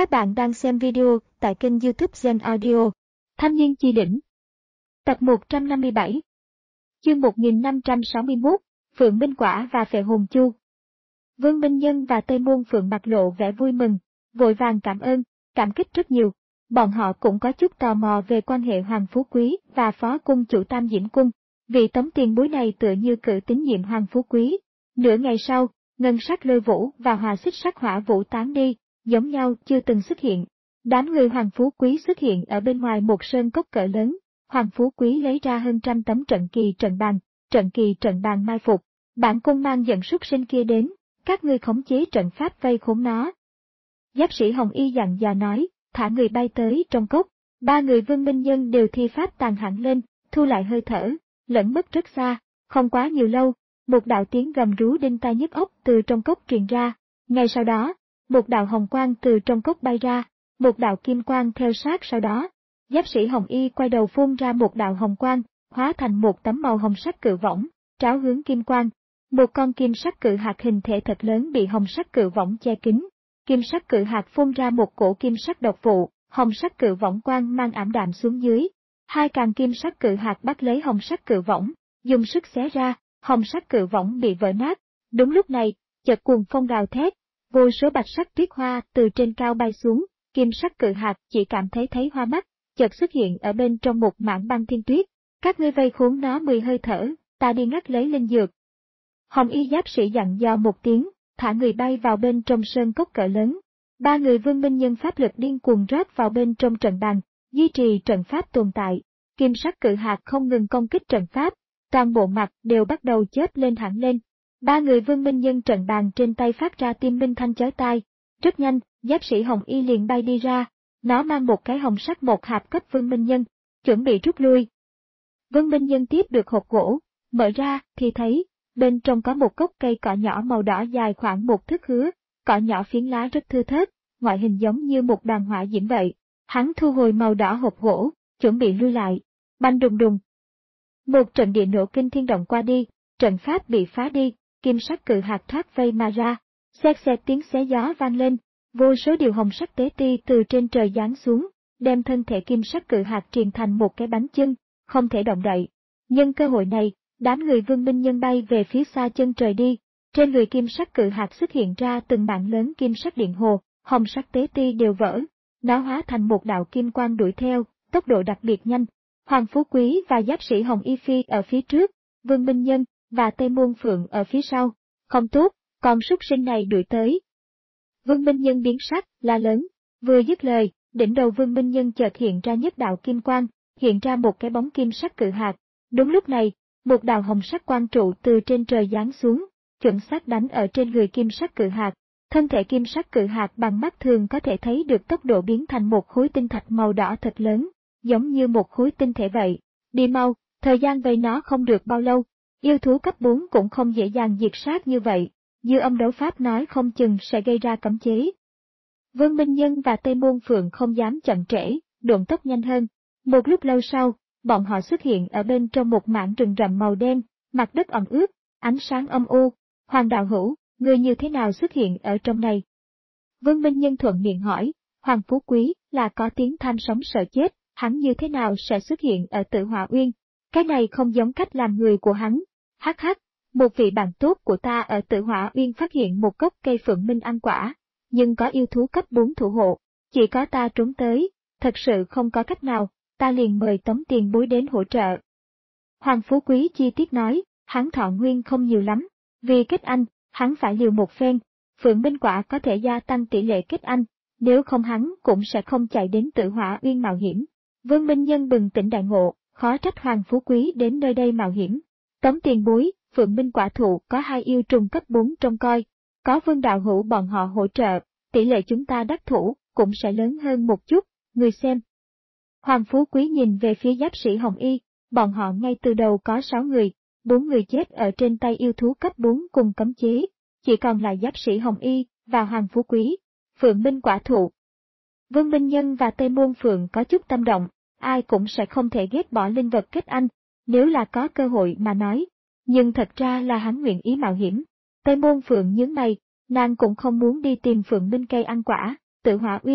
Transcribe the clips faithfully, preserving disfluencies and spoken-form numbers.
Các bạn đang xem video tại kênh YouTube Gen Audio. Thanh niên chi đỉnh. Tập một trăm năm mươi bảy. Chương một nghìn năm trăm sáu mươi mốt, Phượng Minh Quả và Phệ Hồn Chu. Vương Minh Nhân và Tây Môn Phượng mặt lộ vẻ vui mừng, vội vàng cảm ơn, cảm kích rất nhiều. Bọn họ cũng có chút tò mò về quan hệ Hoàng Phú Quý và Phó Cung chủ Tam Diễm Cung. Vị tống tiền bối này tựa như cử tín nhiệm Hoàng Phú Quý. Nửa ngày sau, ngân sắc lôi vũ và hòa xích sắc hỏa vũ tán đi, giống nhau chưa từng xuất hiện. Đám người Hoàng Phú Quý xuất hiện ở bên ngoài một sơn cốc cỡ lớn. Hoàng Phú Quý lấy ra hơn trăm tấm trận kỳ trận bàn, trận kỳ trận bàn mai phục. Bản cung mang dẫn súc sinh kia đến, các ngươi khống chế trận pháp vây khốn nó. Giáp sĩ Hồng Y dặn dò nói, thả người bay tới trong cốc. Ba người Vương Minh Nhân đều thi pháp tàn hẳn lên, thu lại hơi thở, lẫn mất rất xa. Không quá nhiều lâu, một đạo tiếng gầm rú đinh tai nhức óc từ trong cốc truyền ra. Ngay sau đó, một đạo hồng quang từ trong cốc bay ra, một đạo kim quang theo sát sau đó. Giáp sĩ Hồng Y quay đầu phun ra một đạo hồng quang, hóa thành một tấm màu hồng sắc cự võng, tráo hướng kim quang. Một con kim sắc cự hạt hình thể thật lớn bị hồng sắc cự võng che kín. Kim sắc cự hạt phun ra một cổ kim sắc độc vụ, hồng sắc cự võng quang mang ảm đạm xuống dưới. Hai càng kim sắc cự hạt bắt lấy hồng sắc cự võng, dùng sức xé ra, hồng sắc cự võng bị vỡ nát. Đúng lúc này, chợt cuồng phong gào thét, vô số bạch sắc tuyết hoa từ trên cao bay xuống, kim sắc cự hạt chỉ cảm thấy thấy hoa mắt, chợt xuất hiện ở bên trong một mảng băng thiên tuyết. Các ngươi vây khốn nó mười hơi thở, ta đi ngắt lấy linh dược. Hồng Y giáp sĩ dặn dò một tiếng, thả người bay vào bên trong sơn cốc cỡ lớn. Ba người Vương Minh Nhân pháp lực điên cuồng rót vào bên trong trận bàn, duy trì trận pháp tồn tại. Kim sắc cự hạt không ngừng công kích trận pháp, toàn bộ mặt đều bắt đầu chớp lên hẳn lên. Ba người Vương Minh Nhân trận bàn trên tay phát ra tim minh thanh chói tai. Rất nhanh, giáp sĩ Hồng Y liền bay đi ra, nó mang một cái hồng sắc một hạp cấp Vương Minh Nhân, chuẩn bị rút lui. Vương Minh Nhân tiếp được hộp gỗ, mở ra thì thấy, bên trong có một gốc cây cỏ nhỏ màu đỏ dài khoảng một thước hứa, cỏ nhỏ phiến lá rất thưa thớt, ngoại hình giống như một đoàn hỏa diễm vậy. Hắn thu hồi màu đỏ hộp gỗ, chuẩn bị lui lại. Banh đùng đùng. Một trận địa nổ kinh thiên động qua đi, trận pháp bị phá đi, kim sắc cự hạt thoát vây mà ra, xẹt xẹt tiếng xé gió vang lên, vô số điều hồng sắc tế ti từ trên trời giáng xuống, đem thân thể kim sắc cự hạt triền thành một cái bánh chưng, không thể động đậy. Nhân cơ hội này, đám người Vương Minh Nhân bay về phía xa chân trời đi, trên người kim sắc cự hạt xuất hiện ra từng mảng lớn kim sắc điện hồ, hồng sắc tế ti đều vỡ, nó hóa thành một đạo kim quang đuổi theo, tốc độ đặc biệt nhanh. Hoàng Phú Quý và giáp sĩ Hồng Y Phi ở phía trước, Vương Minh Nhân và Tây Môn Phượng ở phía sau. Không tốt, con súc sinh này đuổi tới. Vương Minh Nhân biến sắc, la lớn, vừa dứt lời, đỉnh đầu Vương Minh Nhân chợt hiện ra nhất đạo kim quang, hiện ra một cái bóng kim sắc cự hạt. Đúng lúc này, một đạo hồng sắc quang trụ từ trên trời giáng xuống, chuẩn xác đánh ở trên người kim sắc cự hạt. Thân thể kim sắc cự hạt bằng mắt thường có thể thấy được tốc độ biến thành một khối tinh thạch màu đỏ thật lớn, giống như một khối tinh thể vậy. Đi mau, thời gian vây nó không được bao lâu, yêu thú cấp bốn cũng không dễ dàng diệt sát như vậy, Dư Âm đấu pháp nói không chừng sẽ gây ra cấm chế. Vương Minh Nhân và Tây Môn Phượng không dám chậm trễ, độn tốc nhanh hơn. Một lúc lâu sau, bọn họ xuất hiện ở bên trong một mảng rừng rậm màu đen, mặt đất ẩm ướt, ánh sáng âm u. Hoàng đạo hữu, người như thế nào xuất hiện ở trong này? Vương Minh Nhân thuận miệng hỏi, Hoàng Phú Quý là có tiếng tham sống sợ chết, hắn như thế nào sẽ xuất hiện ở Tử Hỏa Uyên? Cái này không giống cách làm người của hắn. Hắc hắc, một vị bạn tốt của ta ở Tử Hỏa Uyên phát hiện một gốc cây phượng minh ăn quả, nhưng có yêu thú cấp bốn thủ hộ, chỉ có ta trốn tới, thật sự không có cách nào, ta liền mời tống tiền bối đến hỗ trợ. Hoàng Phú Quý chi tiết nói, hắn thọ nguyên không nhiều lắm, vì kết anh, hắn phải liều một phen, phượng minh quả có thể gia tăng tỷ lệ kết anh, nếu không hắn cũng sẽ không chạy đến Tử Hỏa Uyên mạo hiểm. Vương Minh Nhân bừng tỉnh đại ngộ, khó trách Hoàng Phú Quý đến nơi đây mạo hiểm. Tống tiền bối, phượng minh quả thụ có hai yêu trùng cấp bốn trông coi, có Vương đạo hữu bọn họ hỗ trợ, tỷ lệ chúng ta đắc thủ cũng sẽ lớn hơn một chút, người xem. Hoàng Phú Quý nhìn về phía giáp sĩ Hồng Y, bọn họ ngay từ đầu có sáu người, bốn người chết ở trên tay yêu thú cấp bốn cùng cấm chế, chỉ còn lại giáp sĩ Hồng Y và Hoàng Phú Quý. Phượng minh quả thụ. Vương Minh Nhân và Tây Môn Phượng có chút tâm động, ai cũng sẽ không thể ghét bỏ linh vật kết anh, nếu là có cơ hội mà nói, nhưng thật ra là hắn nguyện ý mạo hiểm. Tây Môn Phượng nhướng mày, nàng cũng không muốn đi tìm Phượng minh cây ăn quả, Tử Hỏa Uyên,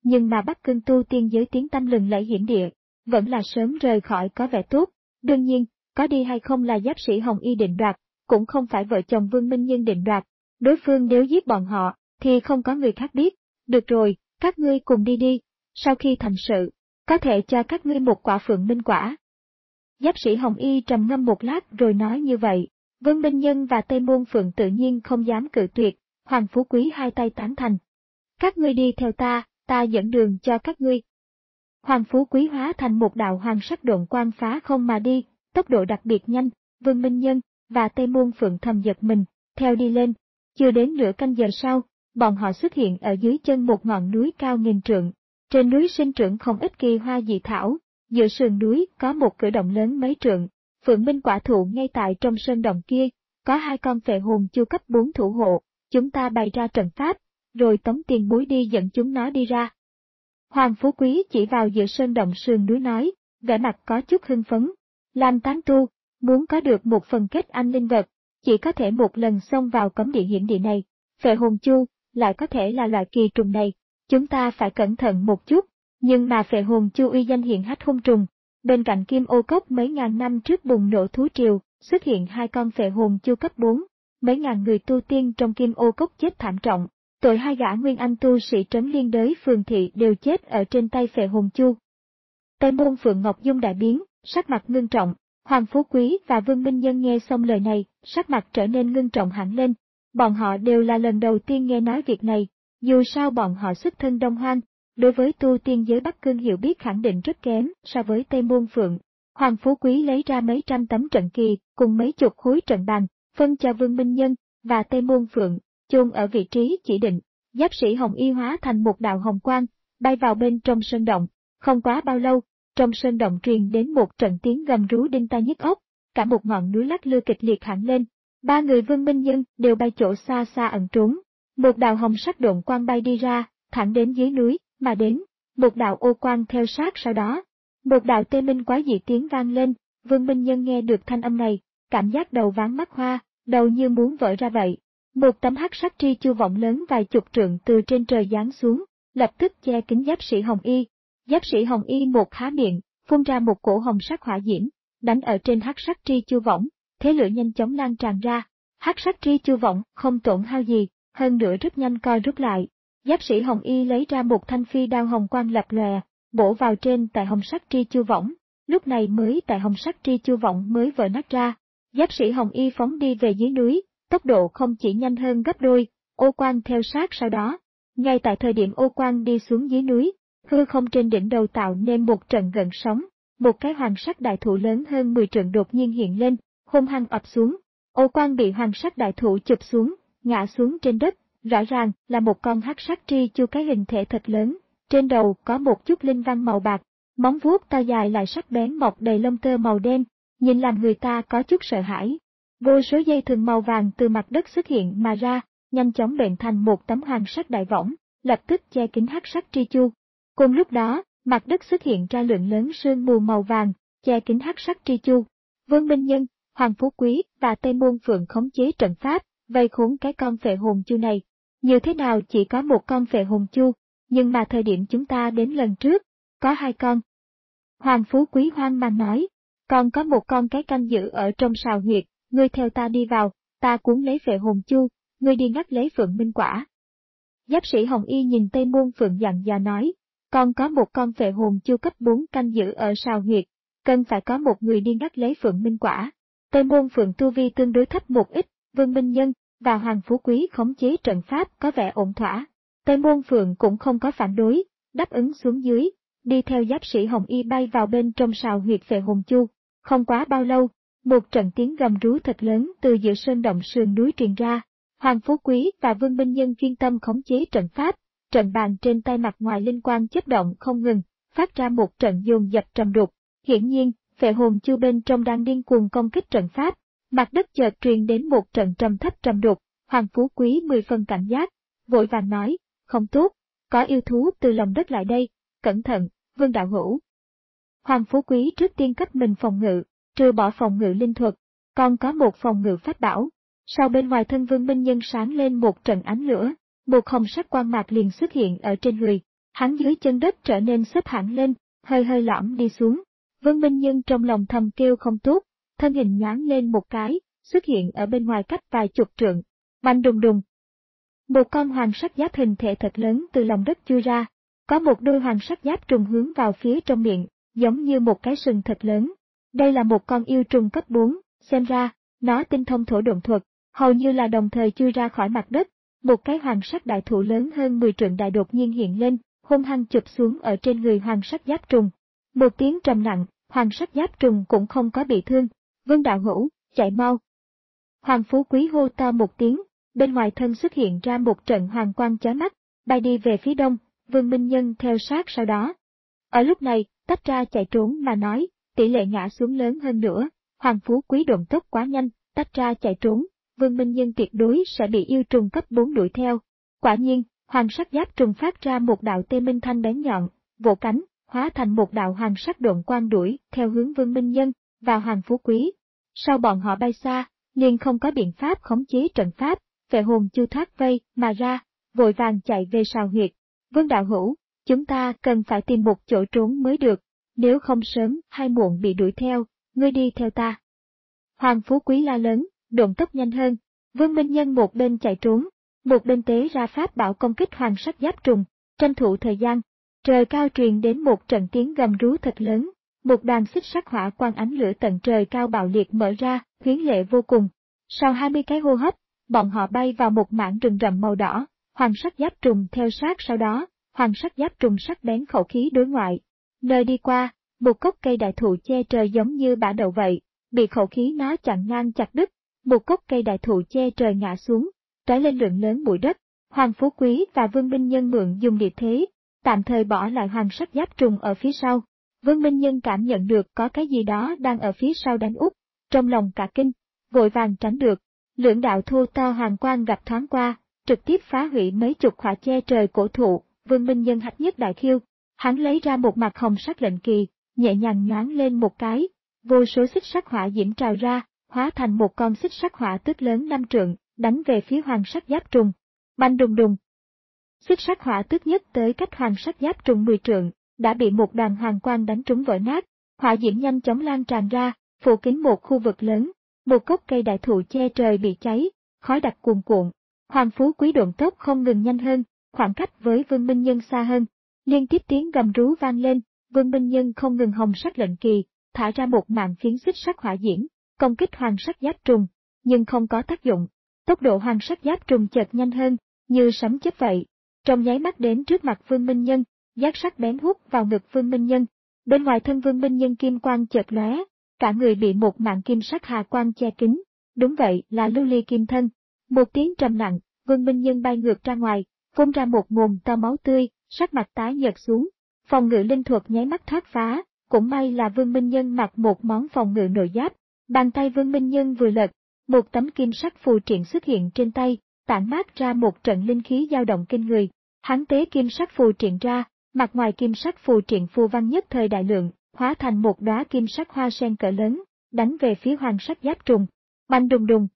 nhưng mà Bắc Cương tu tiên giới tiếng tăm lừng lẫy hiển địa, vẫn là sớm rời khỏi có vẻ tốt. Đương nhiên, có đi hay không là giáp sĩ Hồng Y định đoạt, cũng không phải vợ chồng Vương Minh Nhân định đoạt. Đối phương nếu giết bọn họ, thì không có người khác biết. Được rồi, các ngươi cùng đi đi, sau khi thành sự, có thể cho các ngươi một quả phượng minh quả. Giáp sĩ Hồng Y trầm ngâm một lát rồi nói như vậy. Vương Minh Nhân và Tây Môn Phượng tự nhiên không dám cự tuyệt, Hoàng Phú Quý hai tay tán thành. Các ngươi đi theo ta, ta dẫn đường cho các ngươi. Hoàng Phú Quý hóa thành một đạo hoàng sắc độn quang phá không mà đi, tốc độ đặc biệt nhanh, Vương Minh Nhân và Tây Môn Phượng thầm giật mình, theo đi lên. Chưa đến nửa canh giờ sau, bọn họ xuất hiện ở dưới chân một ngọn núi cao nghìn trượng. Trên núi sinh trưởng không ít kỳ hoa dị thảo, giữa sườn núi có một cửa động lớn mấy trượng. Phượng minh quả thụ ngay tại trong sơn động kia, có hai con phệ hồn chu cấp bốn thủ hộ, chúng ta bày ra trận pháp, rồi tống tiền bối đi dẫn chúng nó đi ra. Hoàng Phú Quý chỉ vào giữa sơn động sườn núi nói, vẻ mặt có chút hưng phấn. Làm tán tu, muốn có được một phần kết anh linh vật, chỉ có thể một lần xông vào cấm địa hiểm địa này. Phệ hồn chu, lại có thể là loại kỳ trùng này, chúng ta phải cẩn thận một chút, nhưng mà phệ hồn chu uy danh hiển hách hung trùng. Bên cạnh Kim Ô Cốc mấy ngàn năm trước bùng nổ thú triều, xuất hiện hai con phệ hồn chu cấp bốn, mấy ngàn người tu tiên trong Kim Ô Cốc chết thảm trọng, tội hai gã nguyên anh tu sĩ trấn liên đới phường thị đều chết ở trên tay phệ hồn chu. Tây Môn Phượng Ngọc Dung đại biến, sắc mặt ngưng trọng, Hoàng Phú Quý và Vương Minh Nhân nghe xong lời này, sắc mặt trở nên ngưng trọng hẳn lên. Bọn họ đều là lần đầu tiên nghe nói việc này, dù sao bọn họ xuất thân Đông Hoang. Đối với tu tiên giới Bắc Cương hiểu biết khẳng định rất kém so với Tây Môn Phượng. Hoàng Phú Quý lấy ra mấy trăm tấm trận kỳ cùng mấy chục khối trận bàn, phân cho Vương Minh Nhân và Tây Môn Phượng, chôn ở vị trí chỉ định. Giáp sĩ Hồng Y hóa thành một đạo hồng quang, bay vào bên trong sơn động. Không quá bao lâu, trong sơn động truyền đến một trận tiếng gầm rú đinh tai nhức óc, cả một ngọn núi lắc lư kịch liệt hẳn lên. Ba người Vương Minh Nhân đều bay chỗ xa xa ẩn trốn. Một đạo hồng sắc độn quang bay đi ra, thẳng đến dưới núi. Mà đến, một đạo ô quang theo sát sau đó. Một đạo tê minh quái dị tiếng vang lên, Vương Minh Nhân nghe được thanh âm này, cảm giác đầu váng mắt hoa, đầu như muốn vỡ ra vậy. Một tấm hắc sắc tri chu vọng lớn vài chục trượng từ trên trời giáng xuống, lập tức che kín giáp sĩ Hồng Y. Giáp sĩ Hồng Y một há miệng, phun ra một cổ hồng sắc hỏa diễm, đánh ở trên hắc sắc tri chu võng, thế lửa nhanh chóng lan tràn ra. Hắc sắc tri chu võng không tổn hao gì, hơn nữa rất nhanh co rút lại. Giáp sĩ Hồng Y lấy ra một thanh phi đao hồng quang lập lòe, bổ vào trên tại hồng sắc tri chu võng. Lúc này mới tại hồng sắc tri chu võng mới vỡ nát ra. Giáp sĩ Hồng Y phóng đi về dưới núi, tốc độ không chỉ nhanh hơn gấp đôi, ô quang theo sát sau đó. Ngay tại thời điểm ô quang đi xuống dưới núi, hư không trên đỉnh đầu tạo nên một trận gợn sóng, một cái hoàng sắc đại thụ lớn hơn mười trượng đột nhiên hiện lên, hung hăng ập xuống. Ô quang bị hoàng sắc đại thụ chụp xuống, ngã xuống trên đất. Rõ ràng là một con hắc sắc tri chu cái hình thể thật lớn, trên đầu có một chút linh văn màu bạc, móng vuốt to dài lại sắc bén mọc đầy lông tơ màu đen, nhìn làm người ta có chút sợ hãi. Vô số dây thừng màu vàng từ mặt đất xuất hiện mà ra, nhanh chóng bệnh thành một tấm hoàng sắc đại võng, lập tức che kín hắc sắc tri chu. Cùng lúc đó, mặt đất xuất hiện ra lượng lớn sương mù màu vàng, che kín hắc sắc tri chu. Vương Minh Nhân, Hoàng Phú Quý và Tây Môn Phượng khống chế trận pháp, vây khốn cái con phệ hồn chu này. Như thế nào chỉ có một con phệ hồn chu, nhưng mà thời điểm chúng ta đến lần trước, có hai con. Hoàng Phú Quý hoang mang nói, còn có một con cái canh giữ ở trong sào huyệt, ngươi theo ta đi vào, ta cuốn lấy phệ hồn chu, ngươi đi ngắt lấy phượng minh quả. Giáp sĩ Hồng Y nhìn Tây Môn Phượng dặn dò nói, còn có một con phệ hồn chu cấp bốn canh giữ ở sào huyệt, cần phải có một người đi ngắt lấy phượng minh quả. Tây Môn Phượng tu vi tương đối thấp một ít, Vương Minh Nhân và Hoàng Phú Quý khống chế trận pháp có vẻ ổn thỏa. Tây Môn Phượng cũng không có phản đối, đáp ứng xuống dưới, đi theo giáp sĩ Hồng Y bay vào bên trong sào huyệt phệ hồn chu. Không quá bao lâu, một trận tiếng gầm rú thật lớn từ giữa sơn động sườn núi truyền ra. Hoàng Phú Quý và Vương Minh Nhân chuyên tâm khống chế trận pháp, trận bàn trên tay mặt ngoài linh quang chớp động không ngừng, phát ra một trận dồn dập trầm đục. Hiển nhiên, phệ hồn chu bên trong đang điên cuồng công kích trận pháp. Mặt đất chợt truyền đến một trận trầm thấp trầm đục, Hoàng Phú Quý mười phần cảnh giác, vội vàng nói, không tốt, có yêu thú từ lòng đất lại đây, cẩn thận, Vương đạo hữu. Hoàng Phú Quý trước tiên cấp mình phòng ngự, trừ bỏ phòng ngự linh thuật, còn có một phòng ngự pháp bảo. Sau bên ngoài thân Vương Minh Nhân sáng lên một trận ánh lửa, một hồng sắc quang mạc liền xuất hiện ở trên người, Hắn dưới chân đất trở nên xếp hẳn lên, hơi hơi lõm đi xuống. Vương Minh Nhân trong lòng thầm kêu không tốt, thân hình nhoáng lên một cái, xuất hiện ở bên ngoài cách vài chục trượng. Bành đùng đùng. Một con hoàng sắc giáp hình thể thật lớn từ lòng đất chui ra, có một đôi hoàng sắc giáp trùng hướng vào phía trong miệng, giống như một cái sừng thật lớn. Đây là một con yêu trùng cấp bốn, xem ra, nó tinh thông thổ độn thuật, hầu như là đồng thời chui ra khỏi mặt đất. Một cái hoàng sắc đại thụ lớn hơn mười trượng đại đột nhiên hiện lên, hung hăng chụp xuống ở trên người hoàng sắc giáp trùng. Một tiếng trầm nặng, hoàng sắc giáp trùng cũng không có bị thương. Vương đạo hữu, chạy mau. Hoàng Phú Quý hô to một tiếng, bên ngoài thân xuất hiện ra một trận hoàng quang chói mắt, bay đi về phía đông, Vương Minh Nhân theo sát sau đó. Ở lúc này, tách ra chạy trốn mà nói, tỷ lệ ngã xuống lớn hơn nữa, Hoàng Phú Quý độn tốc quá nhanh, tách ra chạy trốn, Vương Minh Nhân tuyệt đối sẽ bị yêu trùng cấp bốn đuổi theo. Quả nhiên, hoàng sắc giáp trùng phát ra một đạo tê minh thanh bén nhọn, vỗ cánh, hóa thành một đạo hoàng sắc độn quang đuổi theo hướng Vương Minh Nhân và Hoàng Phú Quý. Sau bọn họ bay xa, liền không có biện pháp khống chế trận pháp, Phệ Hồn Chu thoát vây mà ra, vội vàng chạy về sào huyệt. Vương đạo hữu, chúng ta cần phải tìm một chỗ trốn mới được, nếu không sớm hay muộn bị đuổi theo, ngươi đi theo ta. Hoàng Phú Quý la lớn, độn tốc nhanh hơn, Vương Minh Nhân một bên chạy trốn, một bên tế ra pháp bảo công kích hoàng sắc giáp trùng, tranh thủ thời gian. Trời cao truyền đến một trận tiếng gầm rú thật lớn, một đoàn xích sắc hỏa quang ánh lửa tận trời cao bạo liệt mở ra, huyến lệ vô cùng. Sau hai mươi cái hô hấp, bọn họ bay vào một mảng rừng rậm màu đỏ, hoàng sắc giáp trùng theo sát sau đó, hoàng sắc giáp trùng sắc bén khẩu khí đối ngoại. Nơi đi qua, một gốc cây đại thụ che trời giống như bả đậu vậy, bị khẩu khí nó chặn ngang chặt đứt, một gốc cây đại thụ che trời ngã xuống, trói lên lượng lớn bụi đất. Hoàng Phú Quý và Vương Minh Nhân mượn dùng địa thế, tạm thời bỏ lại hoàng sắc giáp trùng ở phía sau. Vương Minh Nhân cảm nhận được có cái gì đó đang ở phía sau đánh úp, trong lòng cả kinh, vội vàng tránh được. Lưỡng đạo thô to hoàng quang gặp thoáng qua, trực tiếp phá hủy mấy chục khỏa che trời cổ thụ. Vương Minh Nhân hạch nhất đại khiêu, hắn lấy ra một mặt hồng sắc lệnh kỳ, nhẹ nhàng nhoáng lên một cái, vô số xích sắc hỏa diễm trào ra, hóa thành một con xích sắc hỏa tức lớn năm trượng, đánh về phía hoàng sắc giáp trùng. Bành đùng đùng. Xích sắc hỏa tức nhất tới cách hoàng sắc giáp trùng mười trượng, đã bị một đoàn hoàng quang đánh trúng vỡ nát, hỏa diễm nhanh chóng lan tràn ra, phủ kín một khu vực lớn, một gốc cây đại thụ che trời bị cháy, khói đặc cuồn cuộn. Hoàng Phú Quý độn tốc không ngừng nhanh hơn, khoảng cách với Vương Minh Nhân xa hơn, liên tiếp tiếng gầm rú vang lên, Vương Minh Nhân không ngừng hồng sắc lệnh kỳ, thả ra một màn phiến xích sắc hỏa diễm, công kích hoàng sắc giáp trùng, nhưng không có tác dụng. Tốc độ hoàng sắc giáp trùng chợt nhanh hơn, như sấm chớp vậy, trong nháy mắt đến trước mặt Vương Minh Nhân, giác sắc bén hút vào ngực Vương Minh Nhân. Bên ngoài thân Vương Minh Nhân kim quang chợt lóe, cả người bị một màn kim sắc hà quang che kín. Đúng vậy, là lưu ly kim thân. Một tiếng trầm nặng, Vương Minh Nhân bay ngược ra ngoài, phun ra một ngụm to máu tươi, sắc mặt tái nhợt xuống. Phòng ngự linh thuật nháy mắt thoát phá, cũng may là Vương Minh Nhân mặc một món phòng ngự nội giáp. Bàn tay Vương Minh Nhân vừa lật, một tấm kim sắc phù triện xuất hiện trên tay, tản mát ra một trận linh khí dao động kinh người. Hắn tế kim sắc phù triện ra, mặt ngoài kim sắc phù triện phù văn nhất thời đại lượng, hóa thành một đóa kim sắc hoa sen cỡ lớn, đánh về phía hoàng sắc giáp trùng. Bành đùng đùng.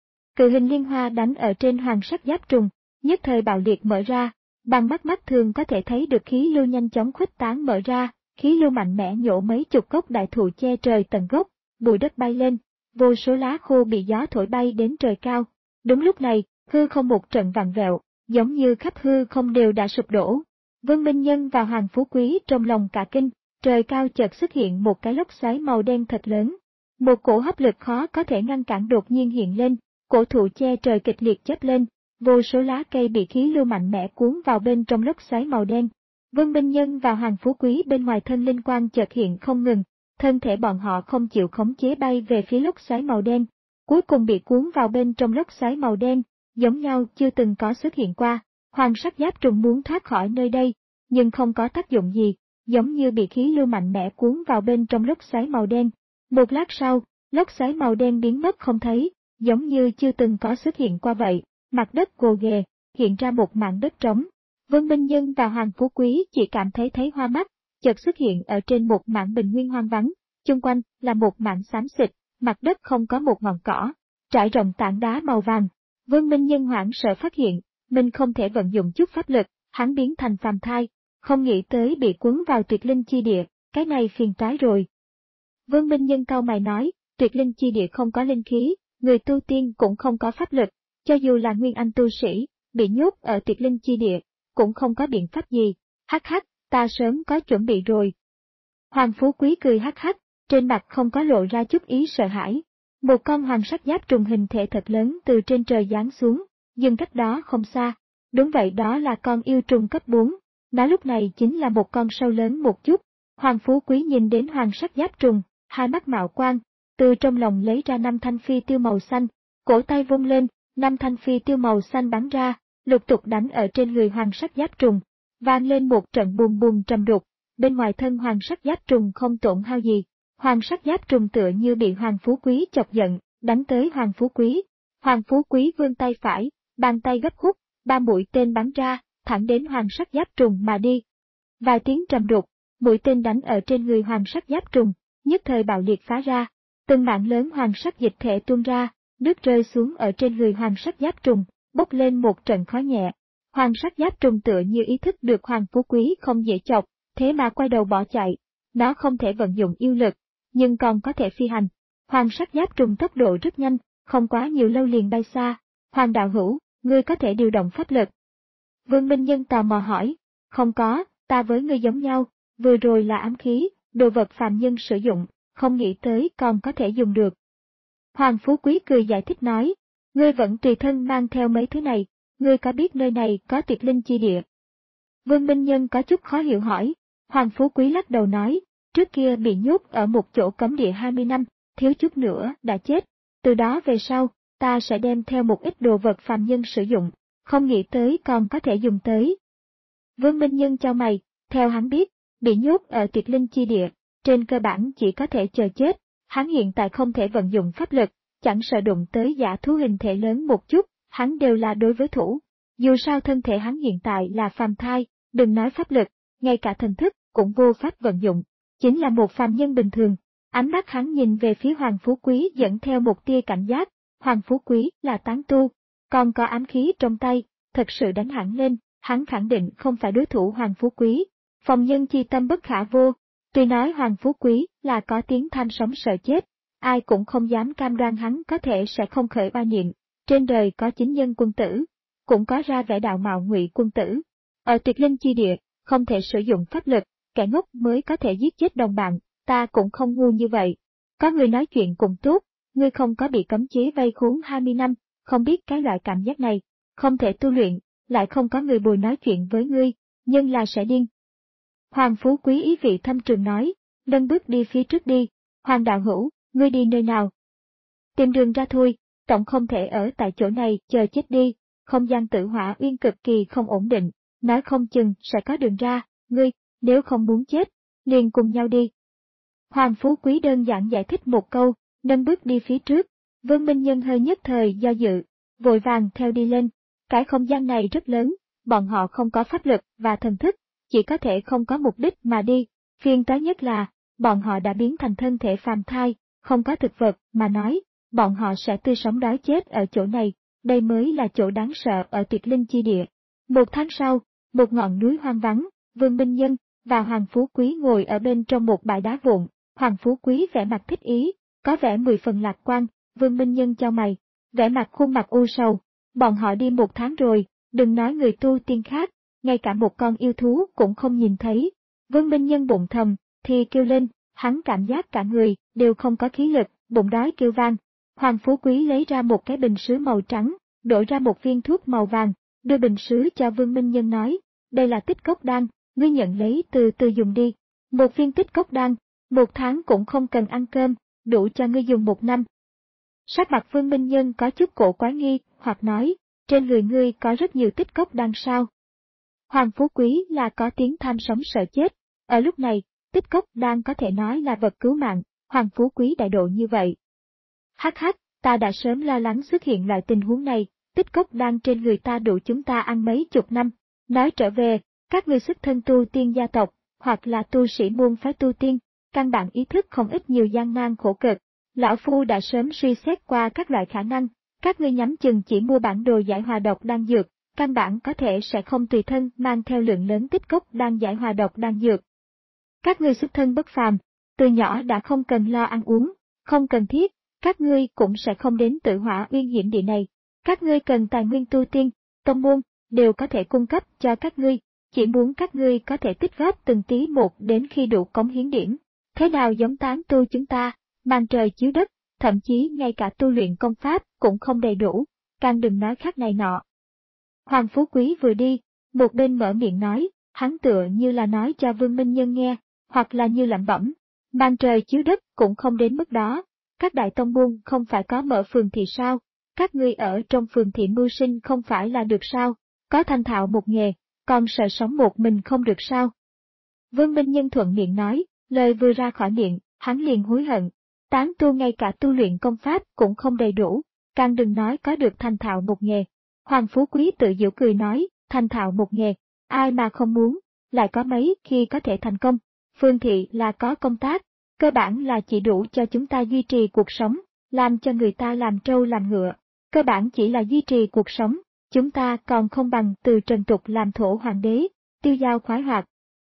Cự hình liên hoa đánh ở trên hoàng sắc giáp trùng, nhất thời bạo liệt mở ra, bằng mắt mắt thường có thể thấy được khí lưu nhanh chóng khuếch tán mở ra, khí lưu mạnh mẽ nhổ mấy chục gốc đại thụ che trời tận gốc, bụi đất bay lên, vô số lá khô bị gió thổi bay đến trời cao. Đúng lúc này, hư không một trận vặn vẹo, giống như khắp hư không đều đã sụp đổ. Vương Minh Nhân và Hoàng Phú Quý trong lòng cả kinh, trời cao chợt xuất hiện một cái lốc xoáy màu đen thật lớn. Một cổ hấp lực khó có thể ngăn cản đột nhiên hiện lên, cổ thụ che trời kịch liệt chớp lên, vô số lá cây bị khí lưu mạnh mẽ cuốn vào bên trong lốc xoáy màu đen. Vương Minh Nhân và Hoàng Phú Quý bên ngoài thân linh quang chợt hiện không ngừng, thân thể bọn họ không chịu khống chế bay về phía lốc xoáy màu đen, cuối cùng bị cuốn vào bên trong lốc xoáy màu đen, giống nhau chưa từng có xuất hiện qua. Hoàng sắc giáp trùng muốn thoát khỏi nơi đây, nhưng không có tác dụng gì, giống như bị khí lưu mạnh mẽ cuốn vào bên trong lốc xoáy màu đen. Một lát sau, lốc xoáy màu đen biến mất không thấy, giống như chưa từng có xuất hiện qua vậy, mặt đất gồ ghề, hiện ra một mảng đất trống. Vương Minh Nhân và Hoàng Phú Quý chỉ cảm thấy thấy hoa mắt, chợt xuất hiện ở trên một mảng bình nguyên hoang vắng, chung quanh là một mảng xám xịt, mặt đất không có một ngọn cỏ, trải rộng tảng đá màu vàng. Vương Minh Nhân hoảng sợ phát hiện, mình không thể vận dụng chút pháp lực, hắn biến thành phàm thai, không nghĩ tới bị cuốn vào tuyệt linh chi địa, cái này phiền toái rồi. Vương Minh Nhân cau mày nói, tuyệt linh chi địa không có linh khí, người tu tiên cũng không có pháp lực, cho dù là nguyên anh tu sĩ, bị nhốt ở tuyệt linh chi địa, cũng không có biện pháp gì, hắc hắc, ta sớm có chuẩn bị rồi. Hoàng Phú Quý cười hắc hắc, trên mặt không có lộ ra chút ý sợ hãi. Một con hoàng sắc giáp trùng hình thể thật lớn từ trên trời giáng xuống, dừng cách đó không xa. Đúng vậy, đó là con yêu trùng cấp bốn, nó lúc này chính là một con sâu lớn một chút. Hoàng Phú Quý nhìn đến hoàng sắc giáp trùng, hai mắt mạo quang, từ trong lòng lấy ra năm thanh phi tiêu màu xanh, cổ tay vung lên, năm thanh phi tiêu màu xanh bắn ra, lục tục đánh ở trên người hoàng sắc giáp trùng, vang lên một trận bùm bùm trầm đục. Bên ngoài thân hoàng sắc giáp trùng không tổn hao gì, hoàng sắc giáp trùng tựa như bị Hoàng Phú Quý chọc giận, đánh tới Hoàng Phú Quý. Hoàng Phú Quý vươn tay phải, bàn tay gấp khúc, ba mũi tên bắn ra, thẳng đến hoàng sắc giáp trùng mà đi. Vài tiếng trầm đục, mũi tên đánh ở trên người hoàng sắc giáp trùng, nhất thời bạo liệt phá ra, từng mảng lớn hoàng sắc dịch thể tuôn ra, nước rơi xuống ở trên người hoàng sắc giáp trùng, bốc lên một trận khói nhẹ. Hoàng sắc giáp trùng tựa như ý thức được Hoàng Phú Quý không dễ chọc, thế mà quay đầu bỏ chạy. Nó không thể vận dụng yêu lực, nhưng còn có thể phi hành. Hoàng sắc giáp trùng tốc độ rất nhanh, không quá nhiều lâu liền bay xa. Hoàng đạo hữu, ngươi có thể điều động pháp lực. Vương Minh Nhân tò mò hỏi, không có, ta với ngươi giống nhau, vừa rồi là ám khí, đồ vật phàm nhân sử dụng, không nghĩ tới còn có thể dùng được. Hoàng Phú Quý cười giải thích nói, ngươi vẫn tùy thân mang theo mấy thứ này, ngươi có biết nơi này có tuyệt linh chi địa? Vương Minh Nhân có chút khó hiểu hỏi. Hoàng Phú Quý lắc đầu nói, trước kia bị nhốt ở một chỗ cấm địa hai mươi năm, thiếu chút nữa đã chết, từ đó về sau, ta sẽ đem theo một ít đồ vật phàm nhân sử dụng, không nghĩ tới còn có thể dùng tới. Vương Minh Nhân chau mày, theo hắn biết, bị nhốt ở tuyệt linh chi địa, trên cơ bản chỉ có thể chờ chết, hắn hiện tại không thể vận dụng pháp lực, chẳng sợ đụng tới giả thú hình thể lớn một chút, hắn đều là đối với thủ. Dù sao thân thể hắn hiện tại là phàm thai, đừng nói pháp lực, ngay cả thần thức cũng vô pháp vận dụng, chính là một phàm nhân bình thường. Ánh mắt hắn nhìn về phía Hoàng Phú Quý dẫn theo một tia cảnh giác, Hoàng Phú Quý là tán tu, còn có ám khí trong tay, thật sự đánh hẳn lên, hắn khẳng định không phải đối thủ Hoàng Phú Quý. Phòng nhân chi tâm bất khả vô, tuy nói Hoàng Phú Quý là có tiếng tham sống sợ chết, ai cũng không dám cam đoan hắn có thể sẽ không khởi oai niệm. Trên đời có chính nhân quân tử, cũng có ra vẻ đạo mạo ngụy quân tử. Ở tuyệt linh chi địa, không thể sử dụng pháp lực, kẻ ngốc mới có thể giết chết đồng bạn, ta cũng không ngu như vậy. Có người nói chuyện cũng tốt, ngươi không có bị cấm chế vây khốn hai mươi năm, không biết cái loại cảm giác này, không thể tu luyện, lại không có người bồi nói chuyện với ngươi, nhưng là sẽ điên. Hoàng Phú Quý ý vị thâm trường nói, nâng bước đi phía trước đi, Hoàng đạo hữu, ngươi đi nơi nào? Tìm đường ra thôi, tổng không thể ở tại chỗ này chờ chết đi, không gian tử hỏa uyên cực kỳ không ổn định, nói không chừng sẽ có đường ra, ngươi, nếu không muốn chết, liền cùng nhau đi. Hoàng Phú Quý đơn giản giải thích một câu, nâng bước đi phía trước, Vương Minh Nhân hơi nhất thời do dự, vội vàng theo đi lên. Cái không gian này rất lớn, bọn họ không có pháp lực và thần thức, chỉ có thể không có mục đích mà đi, phiền toái nhất là, bọn họ đã biến thành thân thể phàm thai, không có thực vật mà nói, bọn họ sẽ tươi sống đói chết ở chỗ này, đây mới là chỗ đáng sợ ở tuyệt linh chi địa. Một tháng sau, một ngọn núi hoang vắng, Vương Minh Nhân và Hoàng Phú Quý ngồi ở bên trong một bãi đá vụn, Hoàng Phú Quý vẻ mặt thích ý, có vẻ mười phần lạc quan, Vương Minh Nhân chau mày, vẻ mặt khuôn mặt u sầu, bọn họ đi một tháng rồi, đừng nói người tu tiên khác, ngay cả một con yêu thú cũng không nhìn thấy. Vương Minh Nhân bụng thầm, thì kêu lên, hắn cảm giác cả người đều không có khí lực, bụng đói kêu vang. Hoàng Phú Quý lấy ra một cái bình sứ màu trắng, đổ ra một viên thuốc màu vàng, đưa bình sứ cho Vương Minh Nhân nói, đây là tích cốc đan, ngươi nhận lấy từ từ dùng đi. Một viên tích cốc đan, một tháng cũng không cần ăn cơm, đủ cho ngươi dùng một năm. Sắc mặt Vương Minh Nhân có chút cổ quái nghi, hoặc nói, trên người ngươi có rất nhiều tích cốc đan sao? Hoàng Phú Quý là có tiếng tham sống sợ chết, ở lúc này, tích cốc đan có thể nói là vật cứu mạng, Hoàng Phú Quý đại độ như vậy. Hắc hắc, ta đã sớm lo lắng xuất hiện loại tình huống này, tích cốc đan trên người ta đủ chúng ta ăn mấy chục năm. Nói trở về, các ngươi xuất thân tu tiên gia tộc, hoặc là tu sĩ môn phái tu tiên, căn bản ý thức không ít nhiều gian nan khổ cực. Lão Phu đã sớm suy xét qua các loại khả năng, các ngươi nhắm chừng chỉ mua bản đồ giải hòa độc đan dược, căn bản có thể sẽ không tùy thân mang theo lượng lớn tích cốc đang giải hòa độc đang dược. Các ngươi xuất thân bất phàm, từ nhỏ đã không cần lo ăn uống, không cần thiết, các ngươi cũng sẽ không đến Tử Hỏa Uyên hiểm địa này. Các ngươi cần tài nguyên tu tiên, tông môn, đều có thể cung cấp cho các ngươi, chỉ muốn các ngươi có thể tích góp từng tí một đến khi đủ cống hiến điểm. Thế nào giống tán tu chúng ta, mang trời chiếu đất, thậm chí ngay cả tu luyện công pháp cũng không đầy đủ, càng đừng nói khác này nọ. Hoàng Phú Quý vừa đi, một bên mở miệng nói, hắn tựa như là nói cho Vương Minh Nhân nghe, hoặc là như lẩm bẩm, mang trời chiếu đất cũng không đến mức đó, các đại tông môn không phải có mở phường thì sao, các ngươi ở trong phường thị mưu sinh không phải là được sao, có thành thạo một nghề, còn sợ sống một mình không được sao. Vương Minh Nhân thuận miệng nói, lời vừa ra khỏi miệng, hắn liền hối hận, tán tu ngay cả tu luyện công pháp cũng không đầy đủ, càng đừng nói có được thành thạo một nghề. Hoàng Phú Quý tự giễu cười nói, thành thạo một nghề, ai mà không muốn, lại có mấy khi có thể thành công. Phương thị là có công tác, cơ bản là chỉ đủ cho chúng ta duy trì cuộc sống, làm cho người ta làm trâu làm ngựa, cơ bản chỉ là duy trì cuộc sống, chúng ta còn không bằng từ trần tục làm thổ hoàng đế, tiêu dao khoái hoạt.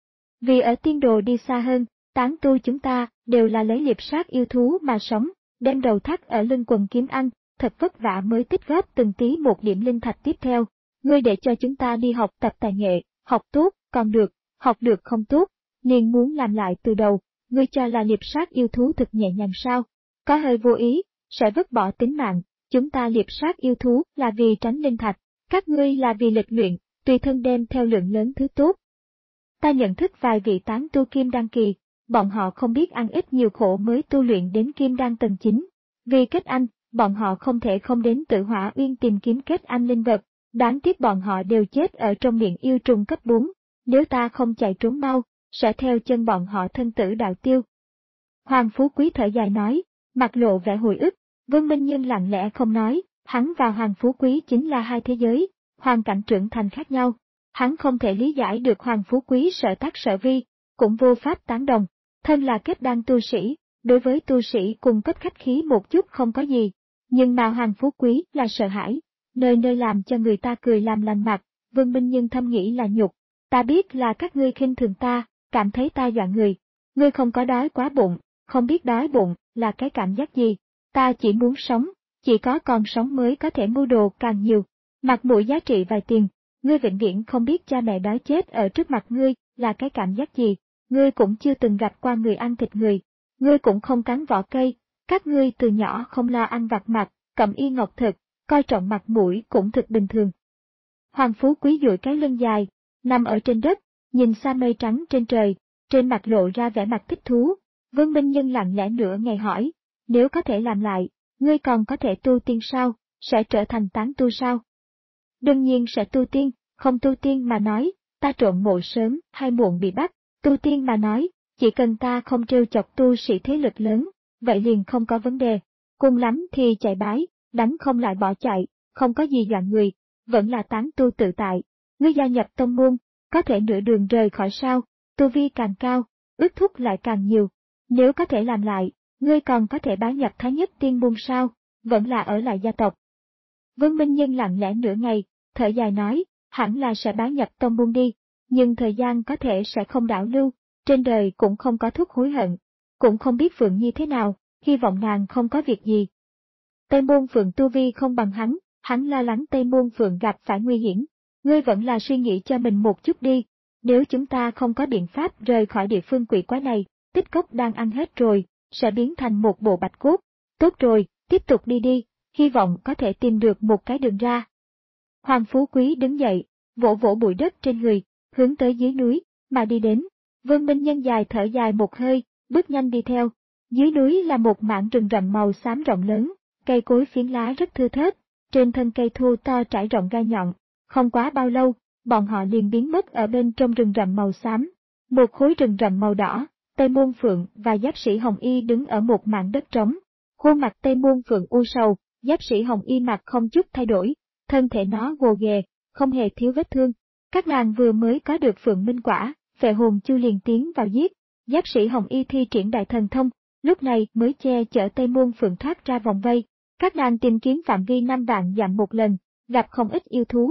Vì ở tiên đồ đi xa hơn, tán tu chúng ta đều là lấy liệp sát yêu thú mà sống, đem đầu thắt ở lưng quần kiếm ăn, thật vất vả mới tích góp từng tí một điểm linh thạch tiếp theo. Ngươi để cho chúng ta đi học tập tài nghệ, học tốt, còn được, học được không tốt, liền muốn làm lại từ đầu, ngươi cho là liệp sát yêu thú thực nhẹ nhàng sao? Có hơi vô ý, sẽ vứt bỏ tính mạng, chúng ta liệp sát yêu thú là vì tránh linh thạch, các ngươi là vì lịch luyện, tùy thân đem theo lượng lớn thứ tốt. Ta nhận thức vài vị tán tu kim đan kỳ, bọn họ không biết ăn ít nhiều khổ mới tu luyện đến kim đan tầng chín. Vì kết anh, bọn họ không thể không đến Tử Hỏa Uyên tìm kiếm kết anh linh vật, đáng tiếc bọn họ đều chết ở trong miệng yêu trùng cấp bốn, nếu ta không chạy trốn mau, sẽ theo chân bọn họ thân tử đạo tiêu. Hoàng Phú Quý thở dài nói, mặt lộ vẻ hồi ức, Vương Minh Nhân lặng lẽ không nói, hắn và Hoàng Phú Quý chính là hai thế giới, hoàn cảnh trưởng thành khác nhau. Hắn không thể lý giải được Hoàng Phú Quý sợ tác sợ vi, cũng vô pháp tán đồng, thân là kết đan tu sĩ, đối với tu sĩ cung cấp khách khí một chút không có gì, nhưng mà Hoàng Phú Quý là sợ hãi, nơi nơi làm cho người ta cười làm lành mặt, Vương Minh Nhân thâm nghĩ là nhục, ta biết là các ngươi khinh thường ta, cảm thấy ta dọa người, ngươi không có đói quá bụng, không biết đói bụng là cái cảm giác gì, ta chỉ muốn sống, chỉ có còn sống mới có thể mưu đồ càng nhiều, mặt mũi giá trị vài tiền. Ngươi vĩnh viễn không biết cha mẹ đói chết ở trước mặt ngươi là cái cảm giác gì, ngươi cũng chưa từng gặp qua người ăn thịt người, ngươi cũng không cắn vỏ cây, các ngươi từ nhỏ không lo ăn vặt mặt, cầm y ngọc thực, coi trọng mặt mũi cũng thực bình thường. Hoàng Phú Quý duỗi cái lưng dài, nằm ở trên đất, nhìn xa mây trắng trên trời, trên mặt lộ ra vẻ mặt thích thú. Vương Minh Nhân lặng lẽ nửa ngày hỏi, nếu có thể làm lại, ngươi còn có thể tu tiên sao, sẽ trở thành tán tu sao? Đương nhiên sẽ tu tiên, không tu tiên mà nói, ta trộm mộ sớm hay muộn bị bắt, tu tiên mà nói, chỉ cần ta không trêu chọc tu sĩ thế lực lớn, vậy liền không có vấn đề, cùng lắm thì chạy bái, đánh không lại bỏ chạy, không có gì dọa người, vẫn là tán tu tự tại, ngươi gia nhập tông môn, có thể nửa đường rời khỏi sao, tu vi càng cao, ước thúc lại càng nhiều, nếu có thể làm lại, ngươi còn có thể bái nhập Thái Nhất Tiên môn sao, vẫn là ở lại gia tộc. Vương Minh Nhân lặng lẽ nửa ngày, thở dài nói, hẳn là sẽ bái nhập tông môn đi, nhưng thời gian có thể sẽ không đảo lưu, trên đời cũng không có thuốc hối hận, cũng không biết Phượng Nhi thế nào, hy vọng nàng không có việc gì. Tây Môn Phượng tu vi không bằng hắn, hắn lo lắng Tây Môn Phượng gặp phải nguy hiểm, ngươi vẫn là suy nghĩ cho mình một chút đi, nếu chúng ta không có biện pháp rời khỏi địa phương quỷ quái này, tích cốc đang ăn hết rồi, sẽ biến thành một bộ bạch cốt, tốt rồi, tiếp tục đi đi, hy vọng có thể tìm được một cái đường ra. Hoàng Phú Quý đứng dậy, vỗ vỗ bụi đất trên người, hướng tới dưới núi, mà đi đến. Vương Minh Nhân dài thở dài một hơi, bước nhanh đi theo. Dưới núi là một mảng rừng rậm màu xám rộng lớn, cây cối phiến lá rất thưa thớt, trên thân cây thô to trải rộng gai nhọn. Không quá bao lâu, bọn họ liền biến mất ở bên trong rừng rậm màu xám. Một khối rừng rậm màu đỏ, Tây Môn Phượng và giáp sĩ Hồng Y đứng ở một mảng đất trống. Khuôn mặt Tây Môn Phượng u sầu, giáp sĩ Hồng Y mặt không chút thay đổi, thân thể nó gồ ghề, không hề thiếu vết thương. Các nàng vừa mới có được Phượng Minh Quả, Phệ Hồn Chu liền tiến vào giết. Giáp sĩ Hồng Y thi triển đại thần thông, lúc này mới che chở Tây Môn Phượng thoát ra vòng vây. Các nàng tìm kiếm phạm vi năm vạn dặm một lần, gặp không ít yêu thú.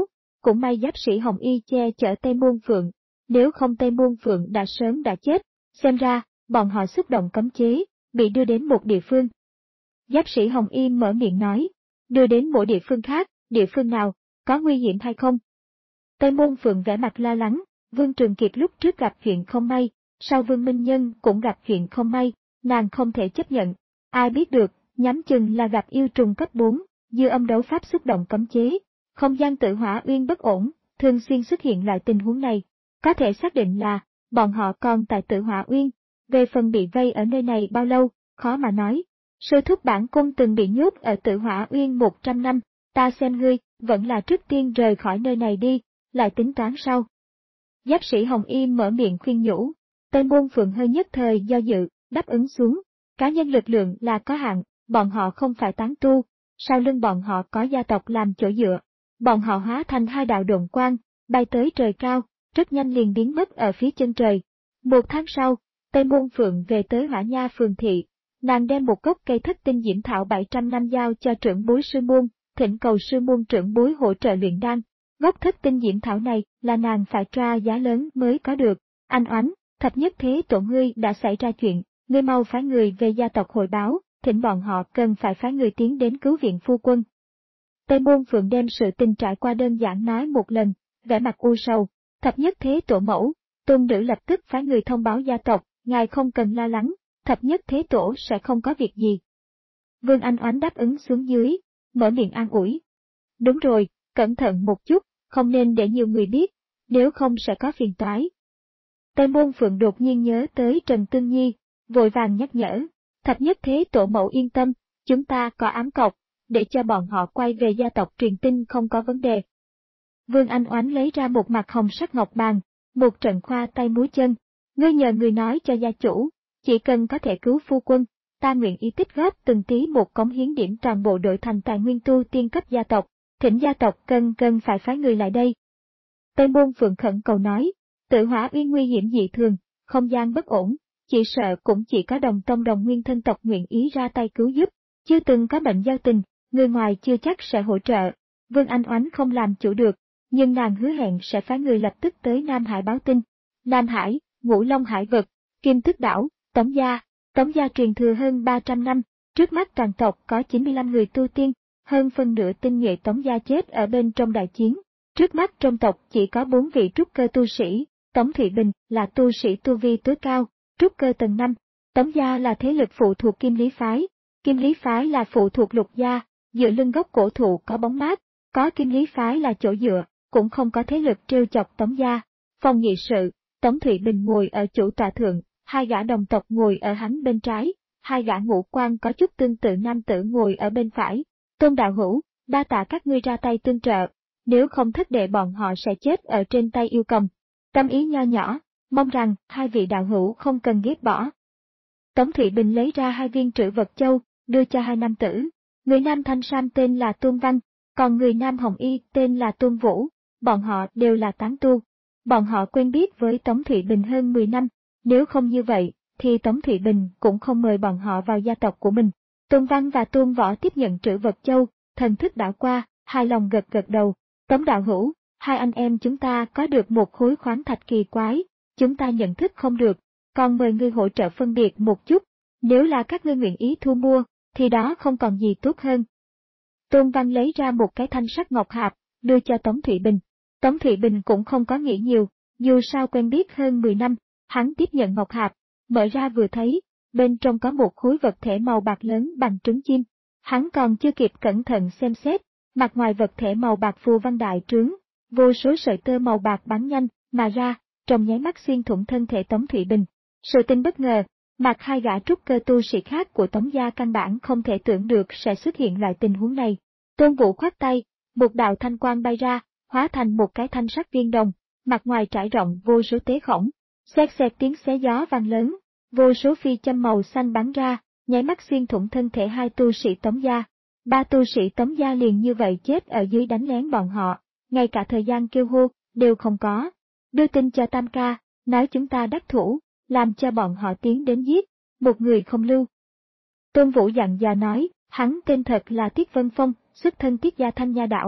cũng may giáp sĩ Hồng Y che chở Tây Muôn Phượng, nếu không Tây Muôn Phượng đã sớm đã chết, xem ra, bọn họ xúc động cấm chế, bị đưa đến một địa phương. Giáp sĩ Hồng Y mở miệng nói, đưa đến một địa phương khác, địa phương nào, có nguy hiểm hay không? Tây Muôn Phượng vẻ mặt lo lắng, Vương Trường Kiệt lúc trước gặp chuyện không may, sau Vương Minh Nhân cũng gặp chuyện không may, nàng không thể chấp nhận. Ai biết được, nhắm chừng là gặp yêu trùng cấp bốn, dư âm đấu pháp xúc động cấm chế, không gian tự hỏa uyên bất ổn, thường xuyên xuất hiện loại tình huống này. Có thể xác định là, bọn họ còn tại tự hỏa uyên, về phần bị vây ở nơi này bao lâu, khó mà nói. Sư thúc bản cung từng bị nhốt ở tự hỏa uyên một trăm năm, ta xem ngươi, vẫn là trước tiên rời khỏi nơi này đi, lại tính toán sau. Giáp sĩ Hồng Y mở miệng khuyên nhủ, Tây Muôn Phượng hơi nhất thời do dự, đáp ứng xuống. Cá nhân lực lượng là có hạn, bọn họ không phải tán tu, sau lưng bọn họ có gia tộc làm chỗ dựa. Bọn họ hóa thành hai đạo độn quang, bay tới trời cao, rất nhanh liền biến mất ở phía chân trời. Một tháng sau, Tây Muôn Phượng về tới Hỏa Nha phường thị, nàng đem một gốc cây thất tinh diễm thảo bảy trăm năm giao cho trưởng bối sư môn, thỉnh cầu sư môn trưởng bối hỗ trợ luyện đan. Gốc thất tinh diễm thảo này là nàng phải tra giá lớn mới có được. Anh Oánh, thập nhất thế tổ ngươi đã xảy ra chuyện, ngươi mau phái người về gia tộc hội báo, thỉnh bọn họ cần phải phái người tiến đến cứu viện phu quân. Tây Muôn Phượng đem sự tình trải qua đơn giản nói một lần, vẻ mặt u sầu, thập nhất thế tổ mẫu, tôn nữ lập tức phái người thông báo gia tộc, ngài không cần lo lắng, thập nhất thế tổ sẽ không có việc gì. Vương Anh Oánh đáp ứng xuống dưới, mở miệng an ủi. Đúng rồi, cẩn thận một chút, không nên để nhiều người biết, nếu không sẽ có phiền toái. Tây Muôn Phượng đột nhiên nhớ tới Trần Tương Nhi, vội vàng nhắc nhở, thập nhất thế tổ mẫu yên tâm, chúng ta có ám cọc, để cho bọn họ quay về gia tộc truyền tin không có vấn đề. Vương Anh Oánh lấy ra một mặt hồng sắc ngọc bàn, một trận khoa tay múa chân, ngươi nhờ người nói cho gia chủ, chỉ cần có thể cứu phu quân, ta nguyện ý tích góp từng tí một cống hiến điểm toàn bộ đội thành tài nguyên tu tiên cấp gia tộc, thỉnh gia tộc cần cần phải phái người lại đây. Tây Muôn Phượng khẩn cầu nói, tự hỏa uyên nguy hiểm dị thường, không gian bất ổn, chỉ sợ cũng chỉ có đồng tông đồng nguyên thân tộc nguyện ý ra tay cứu giúp, chưa từng có bệnh giao tình, người ngoài chưa chắc sẽ hỗ trợ. Vương Anh Oánh không làm chủ được, nhưng nàng hứa hẹn sẽ phái người lập tức tới Nam Hải báo tin. Nam Hải, Ngũ Long Hải vực, Kim Tức Đảo, Tống Gia. Tống Gia truyền thừa hơn ba trăm năm, trước mắt toàn tộc có chín mươi lăm người tu tiên, hơn phân nửa tinh nhuệ Tống Gia chết ở bên trong đại chiến. Trước mắt trong tộc chỉ có bốn vị trúc cơ tu sĩ, Tống Thụy Bình là tu sĩ tu vi tối cao, trúc cơ tầng năm. Tống Gia là thế lực phụ thuộc Kim Lý Phái, Kim Lý Phái là phụ thuộc Lục Gia, dựa lưng gốc cổ thụ có bóng mát, có Kim Lý Phái là chỗ dựa, cũng không có thế lực trêu chọc Tống Gia. Phòng nghị sự, Tống Thụy Bình ngồi ở chủ tọa thượng, hai gã đồng tộc ngồi ở hắn bên trái, hai gã ngũ quan có chút tương tự nam tử ngồi ở bên phải. Tôn đạo hữu, đa tạ các ngươi ra tay tương trợ, nếu không thất đệ bọn họ sẽ chết ở trên tay yêu cầm. Tâm ý nho nhỏ, mong rằng hai vị đạo hữu không cần ghét bỏ. Tống Thụy Bình lấy ra hai viên trữ vật châu, đưa cho hai nam tử. Người nam thanh sam tên là Tôn Văn, còn người nam hồng y tên là Tôn Vũ, bọn họ đều là tán tu. Bọn họ quen biết với Tống Thụy Bình hơn mười năm, nếu không như vậy, thì Tống Thụy Bình cũng không mời bọn họ vào gia tộc của mình. Tôn Văn và Tôn Võ tiếp nhận trữ vật châu, thần thức đảo qua, hài lòng gật gật đầu. Tống đạo hữu, hai anh em chúng ta có được một khối khoáng thạch kỳ quái, chúng ta nhận thức không được, còn mời ngươi hỗ trợ phân biệt một chút, nếu là các ngươi nguyện ý thu mua, thì đó không còn gì tốt hơn. Tôn Văn lấy ra một cái thanh sắc ngọc hạp, đưa cho Tống Thụy Bình. Tống Thụy Bình cũng không có nghĩ nhiều, dù sao quen biết hơn mười năm, hắn tiếp nhận ngọc hạp, mở ra vừa thấy, bên trong có một khối vật thể màu bạc lớn bằng trứng chim. Hắn còn chưa kịp cẩn thận xem xét, mặt ngoài vật thể màu bạc phù văn đại trướng, vô số sợi tơ màu bạc bắn nhanh mà ra, trong nháy mắt xuyên thủng thân thể Tống Thụy Bình. Sự tình bất ngờ, mặt hai gã trúc cơ tu sĩ khác của Tống gia căn bản không thể tưởng được sẽ xuất hiện loại tình huống này. Tôn Vũ khoát tay, một đạo thanh quang bay ra, hóa thành một cái thanh sắc viên đồng, mặt ngoài trải rộng vô số tế khổng, xẹt xẹt tiếng xé gió vang lớn, vô số phi châm màu xanh bắn ra, nháy mắt xuyên thủng thân thể hai tu sĩ Tống gia. Ba tu sĩ Tống gia liền như vậy chết ở dưới đánh lén bọn họ, ngay cả thời gian kêu hô đều không có. Đưa tin cho Tam ca, nói chúng ta đắc thủ, làm cho bọn họ tiến đến giết, một người không lưu. Tôn Vũ dặn dò nói, hắn tên thật là Tiết Vân Phong, xuất thân Tiết gia Thanh Nha đảo.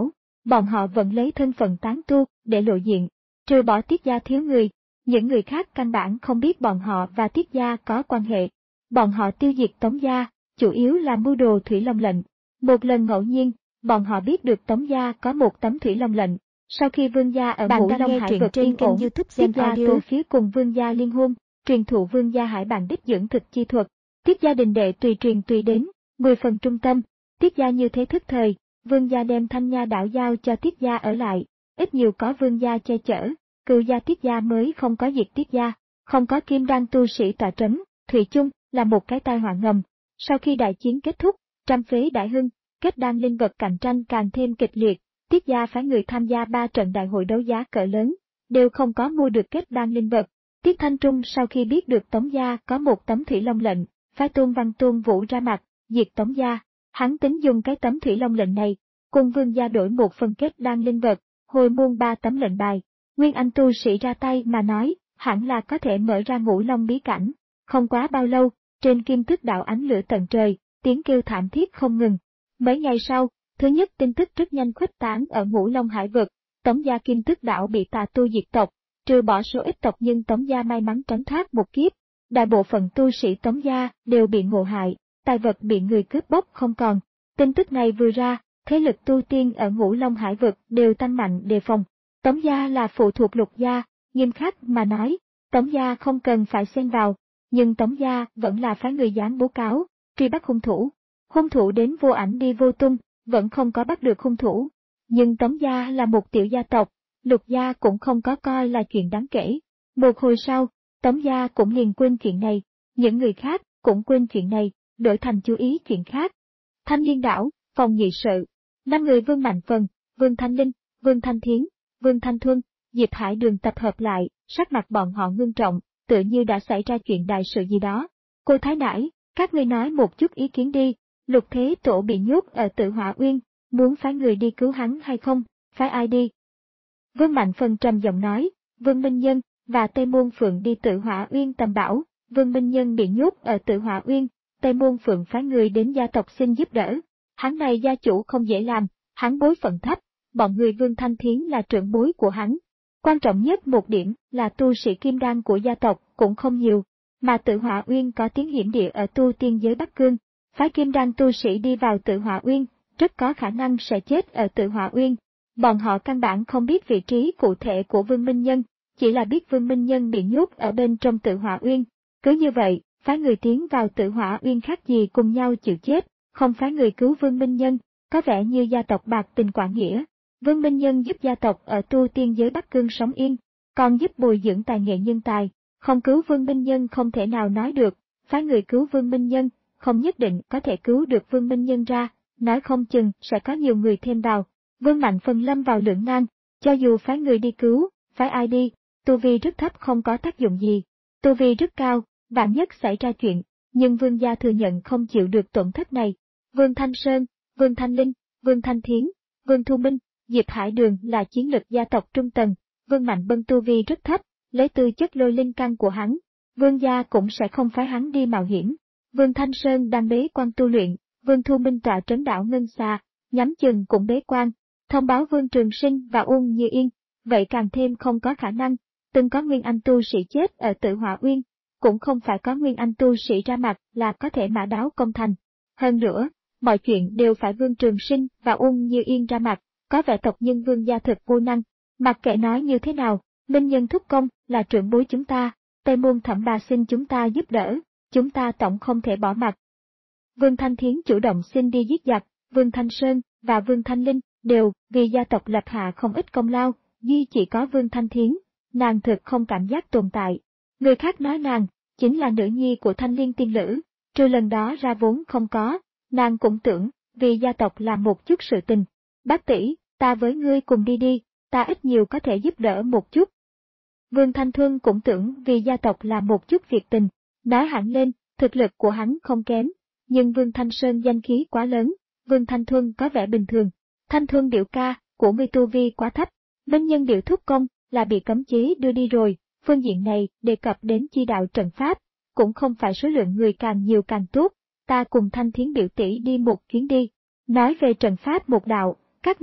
bọn họ vẫn lấy thân phận tán tu để lộ diện, trừ bỏ Tiết gia thiếu người, những người khác căn bản không biết bọn họ và Tiết gia có quan hệ. Bọn họ tiêu diệt Tống gia, chủ yếu là mưu đồ Thủy Long lệnh. Một lần ngẫu nhiên, bọn họ biết được Tống gia có một tấm Thủy Long lệnh. Sau khi Vương gia ở Ngũ Long Hải vực trên kênh YouTube Tiết gia từ phía cùng Vương gia liên hôn, truyền thụ Vương gia Hải Bản đích dưỡng thực chi thuật. Tiết gia đình đệ tùy truyền tùy đến, mười phần trung tâm. Tiết gia như thế thức thời, Vương gia đem Thanh Nha đảo giao cho Tiết gia ở lại, ít nhiều có Vương gia che chở, cựu gia Tiết gia mới không có diệt Tiết gia, không có kim đan tu sĩ tọa trấn, thủy chung là một cái tai họa ngầm. Sau khi đại chiến kết thúc, trăm phế đại hưng, kết đan linh vật cạnh tranh càng thêm kịch liệt, Tiết gia phái người tham gia ba trận đại hội đấu giá cỡ lớn, đều không có mua được kết đan linh vật. Tiết Thanh Trung sau khi biết được Tống gia có một tấm Thủy Long lệnh, phái Tôn Văn Tôn Vũ ra mặt, diệt Tống gia. Hắn tính dùng cái tấm Thủy Long lệnh này, cùng Vương gia đổi một phần kết đan linh vật, hồi muôn ba tấm lệnh bài. Nguyên Anh tu sĩ ra tay mà nói, hẳn là có thể mở ra Ngũ Long bí cảnh. Không quá bao lâu, trên Kim Tức đạo ánh lửa tận trời, tiếng kêu thảm thiết không ngừng. Mấy ngày sau, thứ nhất tin tức rất nhanh khuếch tán ở Ngũ Long hải vực, Tống gia Kim Tức đạo bị tà tu diệt tộc, trừ bỏ số ít tộc nhân Tống gia may mắn tránh thoát một kiếp, đại bộ phận tu sĩ Tống gia đều bị ngộ hại, tài vật bị người cướp bóc không còn. Tin tức này vừa ra, thế lực tu tiên ở Ngũ Long hải vực đều tăng mạnh đề phòng. Tống gia là phụ thuộc Lục gia, nghiêm khắc mà nói, Tống gia không cần phải xen vào, nhưng Tống gia vẫn là phái người dán bố cáo, truy bắt hung thủ. Hung thủ đến vô ảnh đi vô tung, vẫn không có bắt được hung thủ. Nhưng Tống gia là một tiểu gia tộc, Lục gia cũng không có coi là chuyện đáng kể. Một hồi sau, Tống gia cũng liền quên chuyện này, những người khác cũng quên chuyện này, đổi thành chú ý chuyện khác. Thanh Liên đảo, phòng nghị sự, năm người Vương Mạnh Phần, Vương Thanh Linh, Vương Thanh Thiến, Vương Thanh Thuân, Diệp Hải Đường tập hợp lại, sắc mặt bọn họ ngưng trọng, tựa như đã xảy ra chuyện đại sự gì đó. Cô Thái Nãi, các ngươi nói một chút ý kiến đi, Lục Thế Tổ bị nhốt ở Tự Hỏa Uyên, muốn phái người đi cứu hắn hay không, phái ai đi? Vương Mạnh Phần trầm giọng nói, Vương Minh Nhân và Tây Môn Phượng đi Tự Hỏa Uyên tầm bảo, Vương Minh Nhân bị nhốt ở Tự Hỏa Uyên, Tây Môn Phượng phái người đến gia tộc xin giúp đỡ. Hắn này gia chủ không dễ làm, hắn bối phận thấp, bọn người Vương Thanh Thiến là trưởng bối của hắn. Quan trọng nhất một điểm là tu sĩ kim đan của gia tộc cũng không nhiều, mà Tự Hỏa Uyên có tiếng hiểm địa ở tu tiên giới Bắc Cương. Phái kim đan tu sĩ đi vào Tự Hỏa Uyên, rất có khả năng sẽ chết ở Tự Hỏa Uyên. Bọn họ căn bản không biết vị trí cụ thể của Vương Minh Nhân, chỉ là biết Vương Minh Nhân bị nhốt ở bên trong Tự Hỏa Uyên. Cứ như vậy, phái người tiến vào Tự Hỏa Uyên khác gì cùng nhau chịu chết, không phái người cứu Vương Minh Nhân, có vẻ như gia tộc bạc tình quảng nghĩa. Vương Minh Nhân giúp gia tộc ở tu tiên giới Bắc Cương sống yên, còn giúp bồi dưỡng tài nghệ nhân tài, không cứu Vương Minh Nhân không thể nào nói được, phái người cứu Vương Minh Nhân, không nhất định có thể cứu được Vương Minh Nhân ra, nói không chừng sẽ có nhiều người thêm vào. Vương Mạnh Phần lâm vào lưỡng nan, cho dù phái người đi cứu, phái ai đi, tu vi rất thấp không có tác dụng gì, tu vi rất cao, vạn nhất xảy ra chuyện, nhưng Vương gia thừa nhận không chịu được tổn thất này. Vương Thanh Sơn, Vương Thanh Linh, Vương Thanh Thiến, Vương Thu Minh, Diệp Hải Đường là chiến lực gia tộc trung tầng, Vương Mạnh Bân tu vi rất thấp, lấy tư chất lôi linh căn của hắn, Vương gia cũng sẽ không phái hắn đi mạo hiểm. Vương Thanh Sơn đang bế quan tu luyện, Vương Thu Minh tọa trấn đảo Ngân Xà, nhắm chừng cũng bế quan, thông báo Vương Trường Sinh và Uông Như Yên, vậy càng thêm không có khả năng, từng có Nguyên Anh tu sĩ chết ở Tự Hỏa Uyên, cũng không phải có Nguyên Anh tu sĩ ra mặt là có thể mã đáo công thành. Hơn nữa, mọi chuyện đều phải Vương Trường Sinh và Uông Như Yên ra mặt, có vẻ tộc nhân Vương gia thực vô năng, mặc kệ nói như thế nào, Minh Nhân thúc công là trưởng bối chúng ta, Tây Môn Thẩm bà xin chúng ta giúp đỡ, chúng ta tổng không thể bỏ mặt. Vương Thanh Thiến chủ động xin đi giết giặc, Vương Thanh Sơn và Vương Thanh Linh đều vì gia tộc lập hạ không ít công lao, duy chỉ có Vương Thanh Thiến, nàng thực không cảm giác tồn tại. Người khác nói nàng chính là nữ nhi của Thanh Liên tiên lữ, trừ lần đó ra vốn không có, nàng cũng tưởng vì gia tộc làm một chút sự tình. Bác tỷ, ta với ngươi cùng đi đi, ta ít nhiều có thể giúp đỡ một chút. Vương Thanh Thuân cũng tưởng vì gia tộc làm một chút việc tình, nói hẳn lên, thực lực của hắn không kém, nhưng Vương Thanh Sơn danh khí quá lớn, Vương Thanh Thuân có vẻ bình thường. Thanh Thuân điệu ca, của ngươi tu vi quá thấp, Minh Nhân điệu thúc công là bị cấm chế đưa đi rồi, phương diện này đề cập đến chi đạo trận pháp, cũng không phải số lượng người càng nhiều càng tốt, ta cùng Thanh Thiến biểu tỷ đi một chuyến đi. Nói về trận pháp một đạo, các ngươi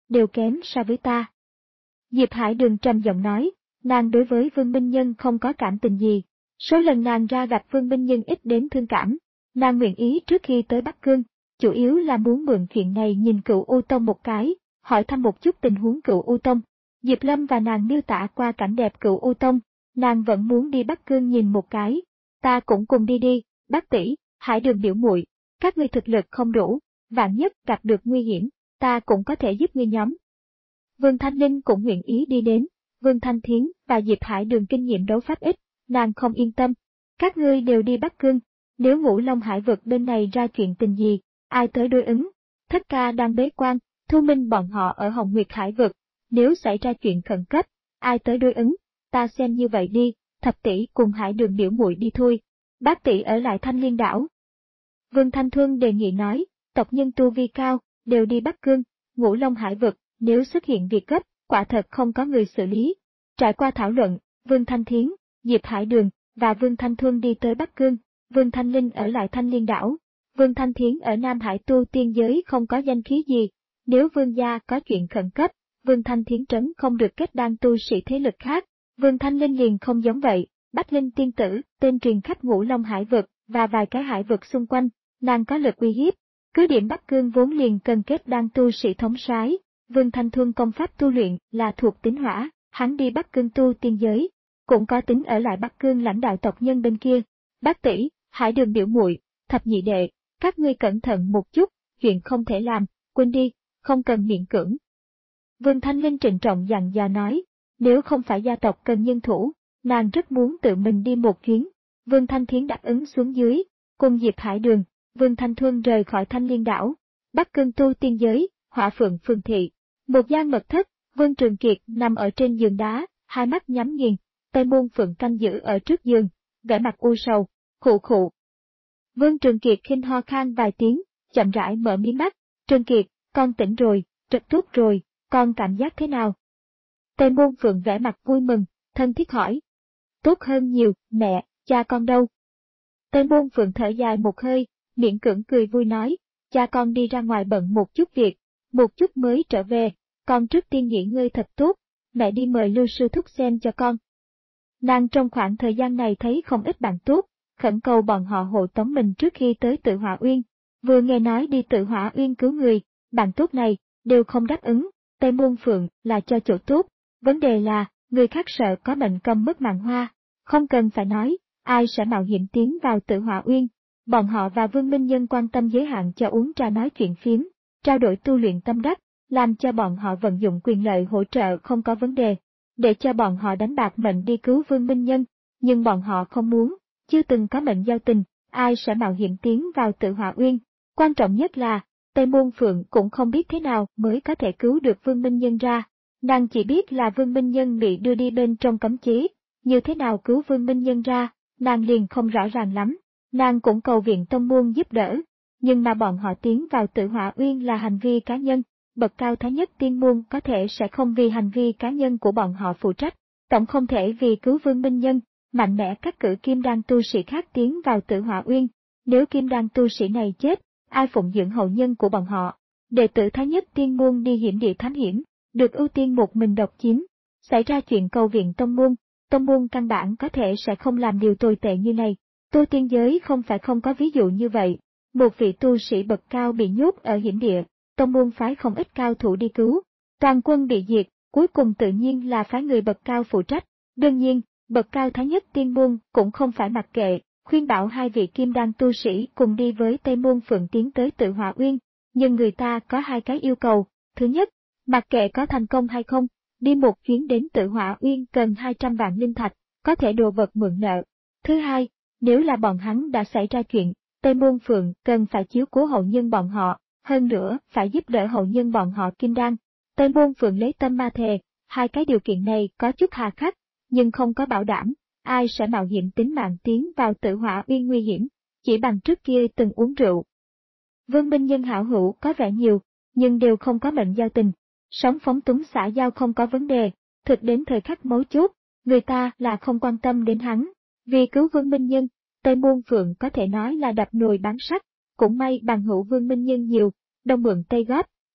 đều kém so với ta. Diệp Hải Đường trầm giọng nói, nàng đối với Vương Minh Nhân không có cảm tình gì. Số lần nàng ra gặp Vương Minh Nhân ít đến thương cảm. Nàng nguyện ý trước khi tới Bắc Cương, chủ yếu là muốn mượn chuyện này nhìn Cửu U Tông một cái, hỏi thăm một chút tình huống Cửu U Tông. Diệp Lâm và nàng miêu tả qua cảnh đẹp Cửu U Tông, nàng vẫn muốn đi Bắc Cương nhìn một cái. Ta cũng cùng đi đi, bác tỷ, Hải Đường biểu muội, các ngươi thực lực không đủ, vạn nhất gặp được nguy hiểm, ta cũng có thể giúp ngươi nhóm. Vương Thanh Ninh cũng nguyện ý đi đến, Vương Thanh Thiến và Diệp Hải Đường kinh nghiệm đấu pháp ít, nàng không yên tâm. Các ngươi đều đi Bắc Cương, nếu Ngũ Long Hải vực bên này ra chuyện tình gì, ai tới đối ứng? Thất ca đang bế quan, Thu Minh bọn họ ở Hồng Nguyệt Hải vực, nếu xảy ra chuyện khẩn cấp, ai tới đối ứng? Ta xem như vậy đi, Thập tỷ cùng Hải Đường biểu muội đi thôi, bác tỷ ở lại Thanh Liên đảo. Vương Thanh Thuân đề nghị nói, tộc nhân tu vi cao, đều đi Bắc Cương, Ngũ Long Hải vực, nếu xuất hiện việc gấp, quả thật không có người xử lý. Trải qua thảo luận, Vương Thanh Thiến, Diệp Hải Đường và Vương Thanh Thuân đi tới Bắc Cương, Vương Thanh Linh ở lại Thanh Liên đảo. Vương Thanh Thiến ở Nam Hải tu tiên giới không có danh khí gì, nếu Vương gia có chuyện khẩn cấp, Vương Thanh Thiến trấn không được kết đan tu sĩ thế lực khác. Vương Thanh Linh liền không giống vậy, Bách Linh tiên tử, tên truyền khắp Ngũ Long Hải vực và vài cái hải vực xung quanh, nàng có lực uy hiếp. Cứ điểm Bắc Cương vốn liền cần kết đan tu sĩ thống soái. Vương Thanh Thuân công pháp tu luyện là thuộc tính hỏa, hắn đi Bắc Cương tu tiên giới, cũng có tính ở lại Bắc Cương lãnh đạo tộc nhân bên kia. Bác tỷ, Hải Đường biểu muội, Thập nhị đệ, các ngươi cẩn thận một chút, chuyện không thể làm, quên đi, không cần miễn cưỡng. Vương Thanh Linh trịnh trọng dặn dò nói, nếu không phải gia tộc cần nhân thủ, nàng rất muốn tự mình đi một chuyến. Vương Thanh Thiến đáp ứng xuống dưới, cùng Diệp Hải Đường, Vương Thanh Thuân rời khỏi Thanh Liên đảo. Bắc Cương tu tiên giới, Hỏa Phượng Phường thị. Một gian mật thất, Vương Trường Kiệt nằm ở trên giường đá, hai mắt nhắm nghiền, Tây Môn Phượng canh giữ ở trước giường, vẻ mặt u sầu, khụ khụ. Vương Trường Kiệt khinh ho khan vài tiếng, chậm rãi mở mí mắt, Trường Kiệt, con tỉnh rồi, rất tốt rồi, con cảm giác thế nào? Tây Môn Phượng vẻ mặt vui mừng, thân thiết hỏi. Tốt hơn nhiều, mẹ, cha con đâu? Tây Môn Phượng thở dài một hơi, miễn cưỡng cười vui nói, cha con đi ra ngoài bận một chút việc, một chút mới trở về, con trước tiên nghỉ ngơi thật tốt, mẹ đi mời Lưu sư thúc xem cho con. Nàng trong khoảng thời gian này thấy không ít bạn tốt, khẩn cầu bọn họ hộ tống mình trước khi tới Tự Hỏa Uyên. Vừa nghe nói đi Tự Hỏa Uyên cứu người, bạn tốt này đều không đáp ứng. Tây Môn Phượng là cho chỗ tốt, vấn đề là người khác sợ có bệnh câm mất mạng hoa, không cần phải nói, ai sẽ mạo hiểm tiến vào Tự Hỏa Uyên. Bọn họ và Vương Minh Nhân quan tâm giới hạn cho uống trà nói chuyện phiếm, trao đổi tu luyện tâm đắc, làm cho bọn họ vận dụng quyền lợi hỗ trợ không có vấn đề, để cho bọn họ đánh bạc mệnh đi cứu Vương Minh Nhân, nhưng bọn họ không muốn, chưa từng có mệnh giao tình, ai sẽ mạo hiểm tiến vào Tự Hỏa Uyên. Quan trọng nhất là, Tây Môn Phượng cũng không biết thế nào mới có thể cứu được Vương Minh Nhân ra, nàng chỉ biết là Vương Minh Nhân bị đưa đi bên trong cấm chế, như thế nào cứu Vương Minh Nhân ra, nàng liền không rõ ràng lắm, nàng cũng cầu viện tông môn giúp đỡ. Nhưng mà bọn họ tiến vào Tự Hỏa Uyên là hành vi cá nhân, bậc cao thái nhất tiên môn có thể sẽ không vì hành vi cá nhân của bọn họ phụ trách, tổng không thể vì cứu Vương Minh Nhân, mạnh mẽ cắt cử kim đan tu sĩ khác tiến vào Tự Hỏa Uyên. Nếu kim đan tu sĩ này chết, ai phụng dưỡng hậu nhân của bọn họ? Đệ tử thái nhất tiên môn đi hiểm địa thám hiểm, được ưu tiên một mình độc chiếm. Xảy ra chuyện cầu viện tông môn, tông môn căn bản có thể sẽ không làm điều tồi tệ như này. Tu tiên giới không phải không có ví dụ như vậy. Một vị tu sĩ bậc cao bị nhốt ở hiểm địa, tông môn phái không ít cao thủ đi cứu, toàn quân bị diệt, cuối cùng tự nhiên là phái người bậc cao phụ trách. Đương nhiên, bậc cao thái nhất tiên môn cũng không phải mặc kệ, khuyên bảo hai vị kim đan tu sĩ cùng đi với Tây Môn Phượng tiến tới Tự Hỏa Uyên, nhưng người ta có hai cái yêu cầu. Thứ nhất, mặc kệ có thành công hay không, đi một chuyến đến Tự Hỏa Uyên cần hai trăm vạn linh thạch, có thể đồ vật mượn nợ. Thứ hai, nếu là bọn hắn đã xảy ra chuyện, Tây Môn Phượng cần phải chiếu cố hậu nhân bọn họ, hơn nữa phải giúp đỡ hậu nhân bọn họ kim đan. Tây Môn Phượng lấy tâm ma thề, hai cái điều kiện này có chút hà khắc, nhưng không có bảo đảm, ai sẽ mạo hiểm tính mạng tiến vào Tự Hỏa Uyên nguy hiểm, chỉ bằng trước kia từng uống rượu. Vương Minh Nhân hảo hữu có vẻ nhiều, nhưng đều không có mệnh giao tình, sống phóng túng xã giao không có vấn đề, thực đến thời khắc mấu chốt, người ta là không quan tâm đến hắn. Vì cứu Vương Minh Nhân, Tây Môn Phượng có thể nói là đập nồi bán sắt, cũng may bằng hữu Vương Minh Nhân nhiều, đông mượn Tây góp,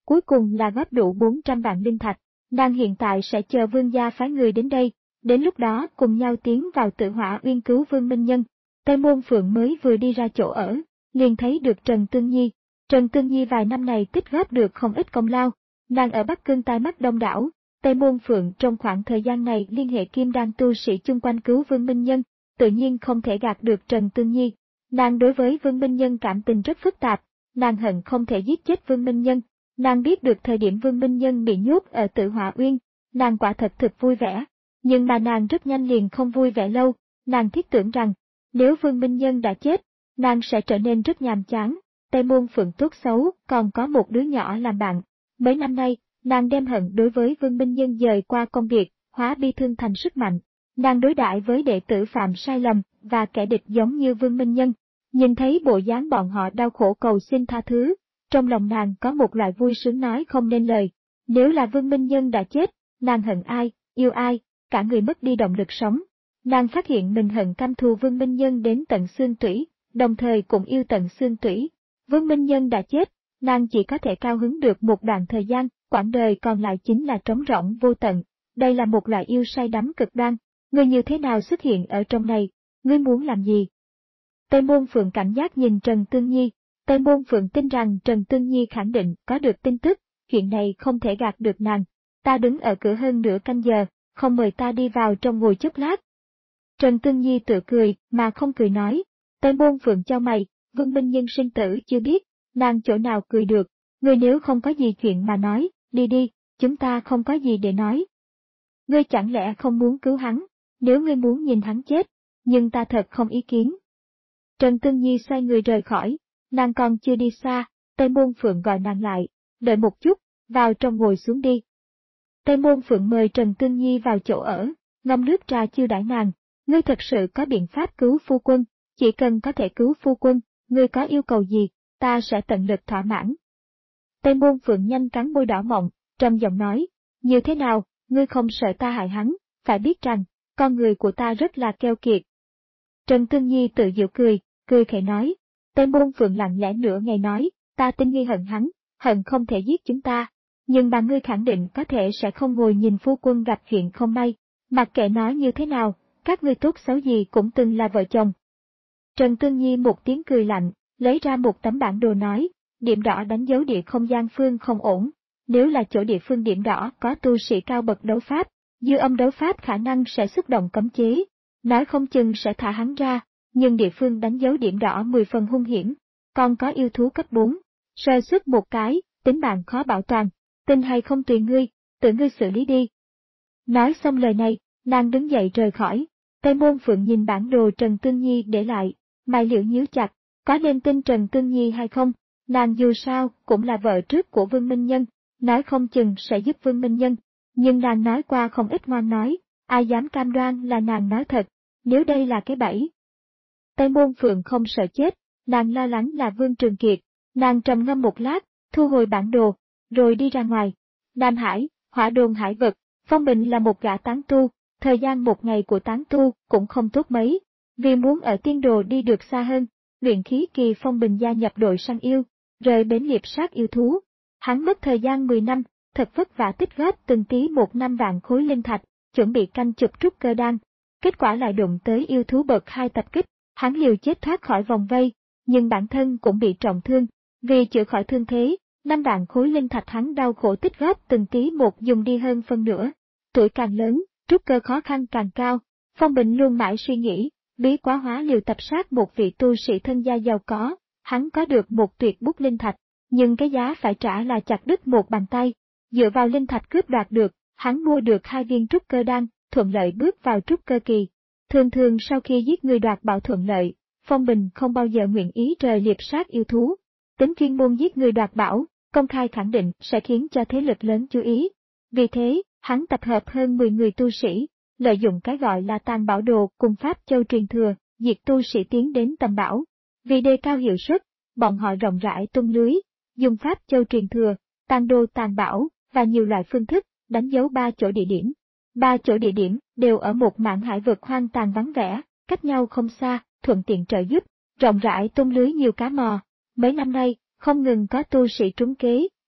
cuối cùng là góp đủ bốn trăm vạn linh thạch. Nàng hiện tại sẽ chờ vương gia phái người đến đây, đến lúc đó cùng nhau tiến vào Tử Hỏa Uyên cứu Vương Minh Nhân. Tây Môn Phượng mới vừa đi ra chỗ ở, liền thấy được Trần Tương Nhi. Trần Tương Nhi vài năm này tích góp được không ít công lao, nàng ở Bắc Cương tai mắt đông đảo. Tây Môn Phượng trong khoảng thời gian này liên hệ kim đan tu sĩ chung quanh cứu Vương Minh Nhân, tự nhiên không thể gạt được Trần Tương Nhi. Nàng đối với Vương Minh Nhân cảm tình rất phức tạp, nàng hận không thể giết chết Vương Minh Nhân. Nàng biết được thời điểm Vương Minh Nhân bị nhốt ở Tử Hỏa Uyên, nàng quả thật thực vui vẻ. Nhưng mà nàng rất nhanh liền không vui vẻ lâu, nàng thiết tưởng rằng, nếu Vương Minh Nhân đã chết, nàng sẽ trở nên rất nhàm chán. Tây Môn Phượng tốt xấu, còn có một đứa nhỏ làm bạn. Mấy năm nay, nàng đem hận đối với Vương Minh Nhân dời qua công việc, hóa bi thương thành sức mạnh. Nàng đối đãi với đệ tử phạm sai lầm và kẻ địch giống như Vương Minh Nhân. Nhìn thấy bộ dáng bọn họ đau khổ cầu xin tha thứ, trong lòng nàng có một loại vui sướng nói không nên lời. Nếu là Vương Minh Nhân đã chết, nàng hận ai, yêu ai, cả người mất đi động lực sống. Nàng phát hiện mình hận căm thù Vương Minh Nhân đến tận xương tủy, đồng thời cũng yêu tận xương tủy. Vương Minh Nhân đã chết, nàng chỉ có thể cao hứng được một đoạn thời gian, quãng đời còn lại chính là trống rỗng vô tận. Đây là một loại yêu say đắm cực đoan. Ngươi như thế nào xuất hiện ở trong này? Ngươi muốn làm gì? Tây Môn Phượng cảnh giác nhìn Trần Tương Nhi. Tây Môn Phượng tin rằng Trần Tương Nhi khẳng định có được tin tức, chuyện này không thể gạt được nàng. Ta đứng ở cửa hơn nửa canh giờ, không mời ta đi vào trong ngồi chút lát. Trần Tương Nhi tự cười, mà không cười nói. Tây Môn Phượng chau mày, Vương Minh Nhân sinh tử chưa biết, nàng chỗ nào cười được. Ngươi nếu không có gì chuyện mà nói, đi đi, chúng ta không có gì để nói. Ngươi chẳng lẽ không muốn cứu hắn, nếu ngươi muốn nhìn hắn chết, nhưng ta thật không ý kiến. Trần Tương Nhi xoay người rời khỏi, nàng còn chưa đi xa, Tây Môn Phượng gọi nàng lại, đợi một chút, vào trong ngồi xuống đi. Tây Môn Phượng mời Trần Tương Nhi vào chỗ ở, ngâm nước trà chiêu đãi nàng. Ngươi thật sự có biện pháp cứu phu quân, chỉ cần có thể cứu phu quân, ngươi có yêu cầu gì, ta sẽ tận lực thỏa mãn. Tây Môn Phượng nhanh cắn môi đỏ mọng, trầm giọng nói, như thế nào, ngươi không sợ ta hại hắn, phải biết rằng, con người của ta rất là keo kiệt. Trần Tương Nhi tự giễu cười, cười khẽ nói. Tây Môn Phượng lặng lẽ nửa ngày nói, ta tin ngươi hận hắn, hận không thể giết chúng ta, nhưng bà ngươi khẳng định có thể sẽ không ngồi nhìn phu quân gặp chuyện không may, mặc kệ nói như thế nào, các ngươi tốt xấu gì cũng từng là vợ chồng. Trần Tương Nhi một tiếng cười lạnh, lấy ra một tấm bản đồ nói, điểm đỏ đánh dấu địa không gian phương không ổn, nếu là chỗ địa phương điểm đỏ có tu sĩ cao bậc đấu pháp, dư âm đấu pháp khả năng sẽ xúc động cấm chế, nói không chừng sẽ thả hắn ra, nhưng địa phương đánh dấu điểm đỏ mười phần hung hiểm, còn có yêu thú cấp bốn, sơ suất một cái, tính mạng khó bảo toàn, tin hay không tùy ngươi, tự ngươi xử lý đi. Nói xong lời này, nàng đứng dậy rời khỏi, Tây Môn Phượng nhìn bản đồ Trần Tương Nhi để lại, mày liễu nhíu chặt, có nên tin Trần Tương Nhi hay không, nàng dù sao cũng là vợ trước của Vương Minh Nhân, nói không chừng sẽ giúp Vương Minh Nhân, nhưng nàng nói qua không ít ngoan nói, ai dám cam đoan là nàng nói thật, nếu đây là cái bẫy. Tây Môn Phượng không sợ chết, nàng lo lắng là Vương Trường Kiệt, nàng trầm ngâm một lát, thu hồi bản đồ, rồi đi ra ngoài. Nam Hải, Hỏa Đồn Hải Vực, Phong Bình là một gã tán tu, thời gian một ngày của tán tu cũng không tốt mấy, vì muốn ở tiên đồ đi được xa hơn, luyện khí kỳ Phong Bình gia nhập đội săn yêu, rời bến liệp sát yêu thú. Hắn mất thời gian mười năm, thật vất vả tích góp từng tí một năm vạn khối linh thạch, chuẩn bị canh chụp trúc cơ đan. Kết quả lại đụng tới yêu thú bậc hai tập kích, hắn liều chết thoát khỏi vòng vây, nhưng bản thân cũng bị trọng thương, vì chữa khỏi thương thế, năm vạn khối linh thạch hắn đau khổ tích góp từng tí một dùng đi hơn phân nửa. Tuổi càng lớn, trúc cơ khó khăn càng cao, Phong Bình luôn mãi suy nghĩ, bí quá hóa liều tập sát một vị tu sĩ thân gia giàu có, hắn có được một tuyệt bút linh thạch, nhưng cái giá phải trả là chặt đứt một bàn tay. Dựa vào linh thạch cướp đoạt được, hắn mua được hai viên trúc cơ đan, thuận lợi bước vào trúc cơ kỳ. Thường thường sau khi giết người đoạt bảo thuận lợi, Phong Bình không bao giờ nguyện ý rời liệp sát yêu thú. Tính chuyên môn giết người đoạt bảo, công khai khẳng định sẽ khiến cho thế lực lớn chú ý. Vì thế, hắn tập hợp hơn mười người tu sĩ, lợi dụng cái gọi là tàn bảo đồ cùng Pháp Châu truyền thừa, diệt tu sĩ tiến đến tầm bảo. Vì đề cao hiệu suất, bọn họ rộng rãi tung lưới, dùng Pháp Châu truyền thừa, tàn đồ tàn bảo, và nhiều loại phương thức, đánh dấu ba chỗ địa điểm. Ba chỗ địa điểm đều ở một mảng hải vực hoang tàn vắng vẻ, cách nhau không xa, thuận tiện trợ giúp, rộng rãi tung lưới nhiều cá mò. Mấy năm nay, không ngừng có tu sĩ trúng kế,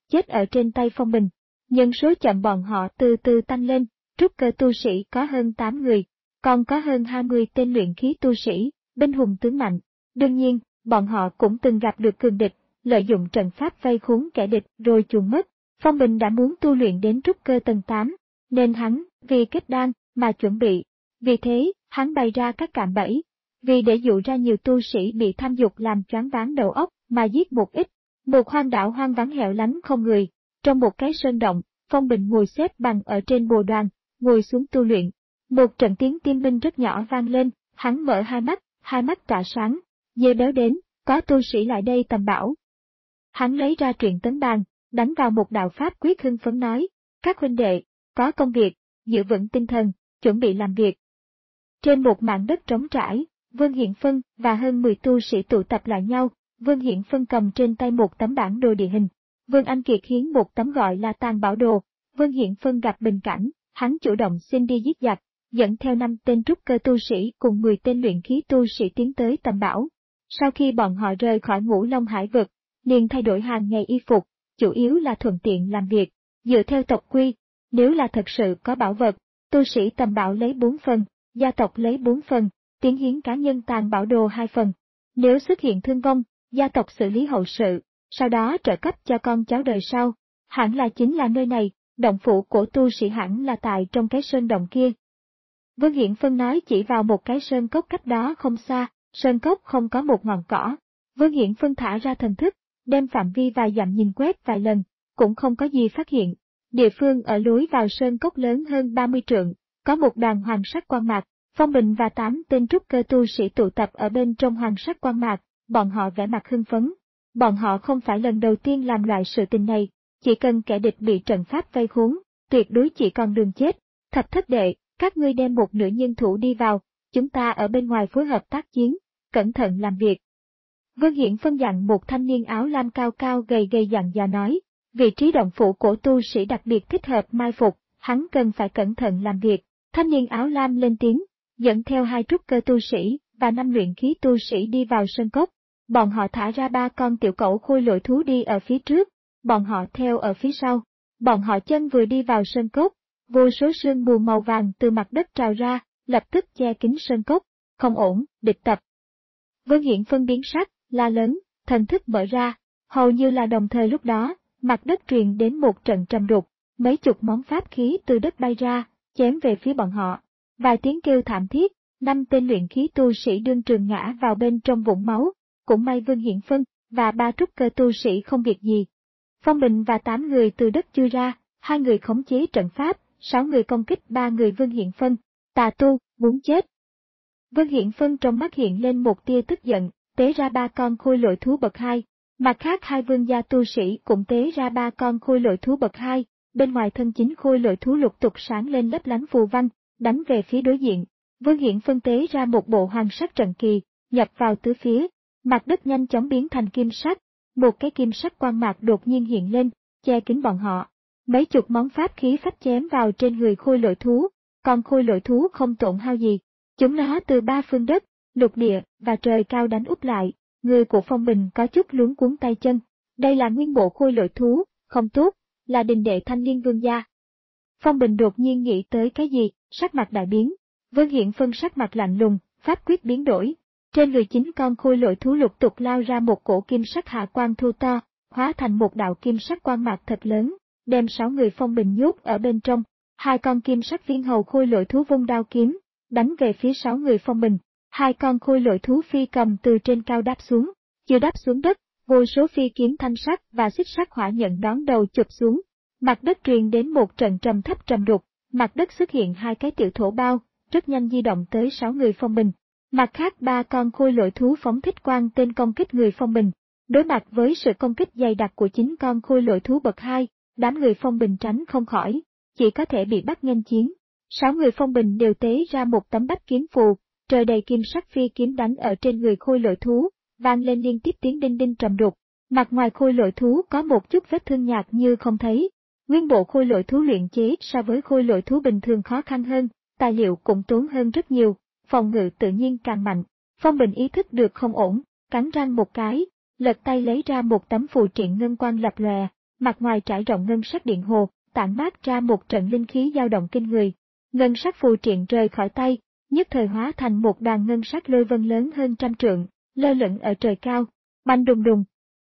chết ở trên tay Phong Bình. Nhân số chậm bọn họ từ từ tăng lên, trúc cơ tu sĩ có hơn tám người, còn có hơn hai mươi tên luyện khí tu sĩ, binh hùng tướng mạnh. Đương nhiên, bọn họ cũng từng gặp được cường địch, lợi dụng trận pháp vây khốn kẻ địch rồi chuồn mất. Phong Bình đã muốn tu luyện đến trúc cơ tầng tám, nên hắn, vì kết đan, mà chuẩn bị. Vì thế, hắn bày ra các cạm bẫy, vì để dụ ra nhiều tu sĩ bị tham dục làm choáng váng đầu óc, mà giết một ít. Một hoang đảo hoang vắng hẻo lánh không người, trong một cái sơn động, Phong Bình ngồi xếp bằng ở trên bồ đoàn, ngồi xuống tu luyện. Một trận tiếng tim minh rất nhỏ vang lên, hắn mở hai mắt, hai mắt tỏa sáng. Dê béo đến, có tu sĩ lại đây tầm bảo. Hắn lấy ra truyện tấn bàn, đánh vào một đạo pháp quyết hưng phấn nói, các huynh đệ, có công việc, giữ vững tinh thần, chuẩn bị làm việc. Trên một mảng đất trống trải, Vương Hiển Phân và hơn mười tu sĩ tụ tập lại nhau, Vương Hiển Phân cầm trên tay một tấm bản đồ địa hình. Vương Anh Kiệt hiến một tấm gọi là tàn bảo đồ. Vương Hiển Phân gặp bình cảnh, hắn chủ động xin đi giết giặc, dẫn theo năm tên trúc cơ tu sĩ cùng mười tên luyện khí tu sĩ tiến tới tầm bảo. Sau khi bọn họ rời khỏi Ngũ Long Hải vực, liền thay đổi hàng ngày y phục, chủ yếu là thuận tiện làm việc, dựa theo tộc quy, nếu là thật sự có bảo vật, tu sĩ tầm bảo lấy bốn phần, gia tộc lấy bốn phần, tiến hiến cá nhân tàn bảo đồ hai phần. Nếu xuất hiện thương vong, gia tộc xử lý hậu sự, sau đó trợ cấp cho con cháu đời sau. Hẳn là chính là nơi này, động phủ của tu sĩ hẳn là tại trong cái sơn động kia. Vương Hiển Phân nói chỉ vào một cái sơn cốc cách đó không xa, sơn cốc không có một ngọn cỏ. Vương Hiển Phân thả ra thần thức, đem phạm vi vài dặm nhìn quét vài lần, cũng không có gì phát hiện. Địa phương ở lối vào sơn cốc lớn hơn ba mươi trượng, có một đoàn hoàng sắc quan mạc, Phong Bình và tám tên trúc cơ tu sĩ tụ tập ở bên trong hoàng sắc quan mạc, bọn họ vẻ mặt hưng phấn. Bọn họ không phải lần đầu tiên làm loại sự tình này, chỉ cần kẻ địch bị trận pháp vây khốn, tuyệt đối chỉ còn đường chết. Thập thất đệ, các ngươi đem một nửa nhân thủ đi vào, chúng ta ở bên ngoài phối hợp tác chiến, cẩn thận làm việc. Vương Hiển Phân dặn một thanh niên áo lam cao cao gầy gầy dặn dò nói, vị trí động phủ của tu sĩ đặc biệt thích hợp mai phục, hắn cần phải cẩn thận làm việc. Thanh niên áo lam lên tiếng, dẫn theo hai trúc cơ tu sĩ và năm luyện khí tu sĩ đi vào sơn cốc. Bọn họ thả ra ba con tiểu cẩu khôi lỗi thú đi ở phía trước, bọn họ theo ở phía sau. Bọn họ chân vừa đi vào sơn cốc, vô số sương mù màu vàng từ mặt đất trào ra, lập tức che kín sơn cốc. Không ổn, địch tập. Vương Hiển Phân biến sắc, la lớn, thần thức mở ra, hầu như là đồng thời lúc đó, mặt đất truyền đến một trận trầm đục, mấy chục món pháp khí từ đất bay ra, chém về phía bọn họ. Vài tiếng kêu thảm thiết, năm tên luyện khí tu sĩ đương trường ngã vào bên trong vũng máu. Cũng may Vương Hiển Phân và ba trúc cơ tu sĩ không việc gì. Phong Bình và tám người từ đất chui ra, hai người khống chế trận pháp, sáu người công kích ba người Vương Hiển Phân. Tà tu, muốn chết. Vương Hiển Phân trong mắt hiện lên một tia tức giận, tế ra ba con khôi lỗi thú bậc hai. Mặt khác hai vương gia tu sĩ cũng tế ra ba con khôi lỗi thú bậc hai, bên ngoài thân chính khôi lỗi thú lục tục sáng lên lấp lánh phù văn, đánh về phía đối diện. Vương Hiển Phân tế ra một bộ hoàng sắc trận kỳ, nhập vào tứ phía. Mặt đất nhanh chóng biến thành kim sắc, một cái kim sắc quang mạc đột nhiên hiện lên, che kín bọn họ. Mấy chục món pháp khí phách chém vào trên người khôi lỗi thú, còn khôi lỗi thú không tổn hao gì. Chúng nó từ ba phương đất, lục địa và trời cao đánh úp lại, người của Phong Bình có chút luống cuống tay chân. Đây là nguyên bộ khôi lỗi thú, không tốt, là đình đệ thanh liên vương gia. Phong Bình đột nhiên nghĩ tới cái gì, sắc mặt đại biến. Vương Hiển Phân sắc mặt lạnh lùng, pháp quyết biến đổi. Trên người chín con khôi lỗi thú lục tục lao ra một cổ kim sắc hạ quang thu to, hóa thành một đạo kim sắc quang mạc thật lớn, đem sáu người Phong Bình nhốt ở bên trong. Hai con kim sắc viên hầu khôi lỗi thú vung đao kiếm, đánh về phía sáu người Phong Bình. Hai con khôi lỗi thú phi cầm từ trên cao đáp xuống, chưa đáp xuống đất, vô số phi kiếm thanh sắc và xích sắc hỏa nhận đón đầu chụp xuống. Mặt đất truyền đến một trận trầm thấp trầm đục, mặt đất xuất hiện hai cái tiểu thổ bao, rất nhanh di động tới sáu người Phong Bình. Mặt khác ba con khôi lỗi thú phóng thích quang tên công kích người Phong Bình. Đối mặt với sự công kích dày đặc của chín con khôi lỗi thú bậc hai, đám người Phong Bình tránh không khỏi, chỉ có thể bị bắt nghênh chiến. Sáu người Phong Bình đều tế ra một tấm bách kiếm phù, trời đầy kim sắc phi kiếm đánh ở trên người khôi lỗi thú, vang lên liên tiếp tiếng đinh đinh trầm đục. Mặt ngoài khôi lỗi thú có một chút vết thương nhạt như không thấy. Nguyên bộ khôi lỗi thú luyện chế so với khôi lỗi thú bình thường khó khăn hơn, tài liệu cũng tốn hơn rất nhiều, phòng ngự tự nhiên càng mạnh. Phong Bình ý thức được không ổn, cắn răng một cái, lật tay lấy ra một tấm phù triện ngân quang lập lòe, mặt ngoài trải rộng ngân sắc điện hồ, tản mát ra một trận linh khí dao động kinh người. Ngân sắc phù triện rời khỏi tay, nhất thời hóa thành một đoàn ngân sắc lôi vân lớn hơn trăm trượng, lơ lửng ở trời cao, bành đùng đùng.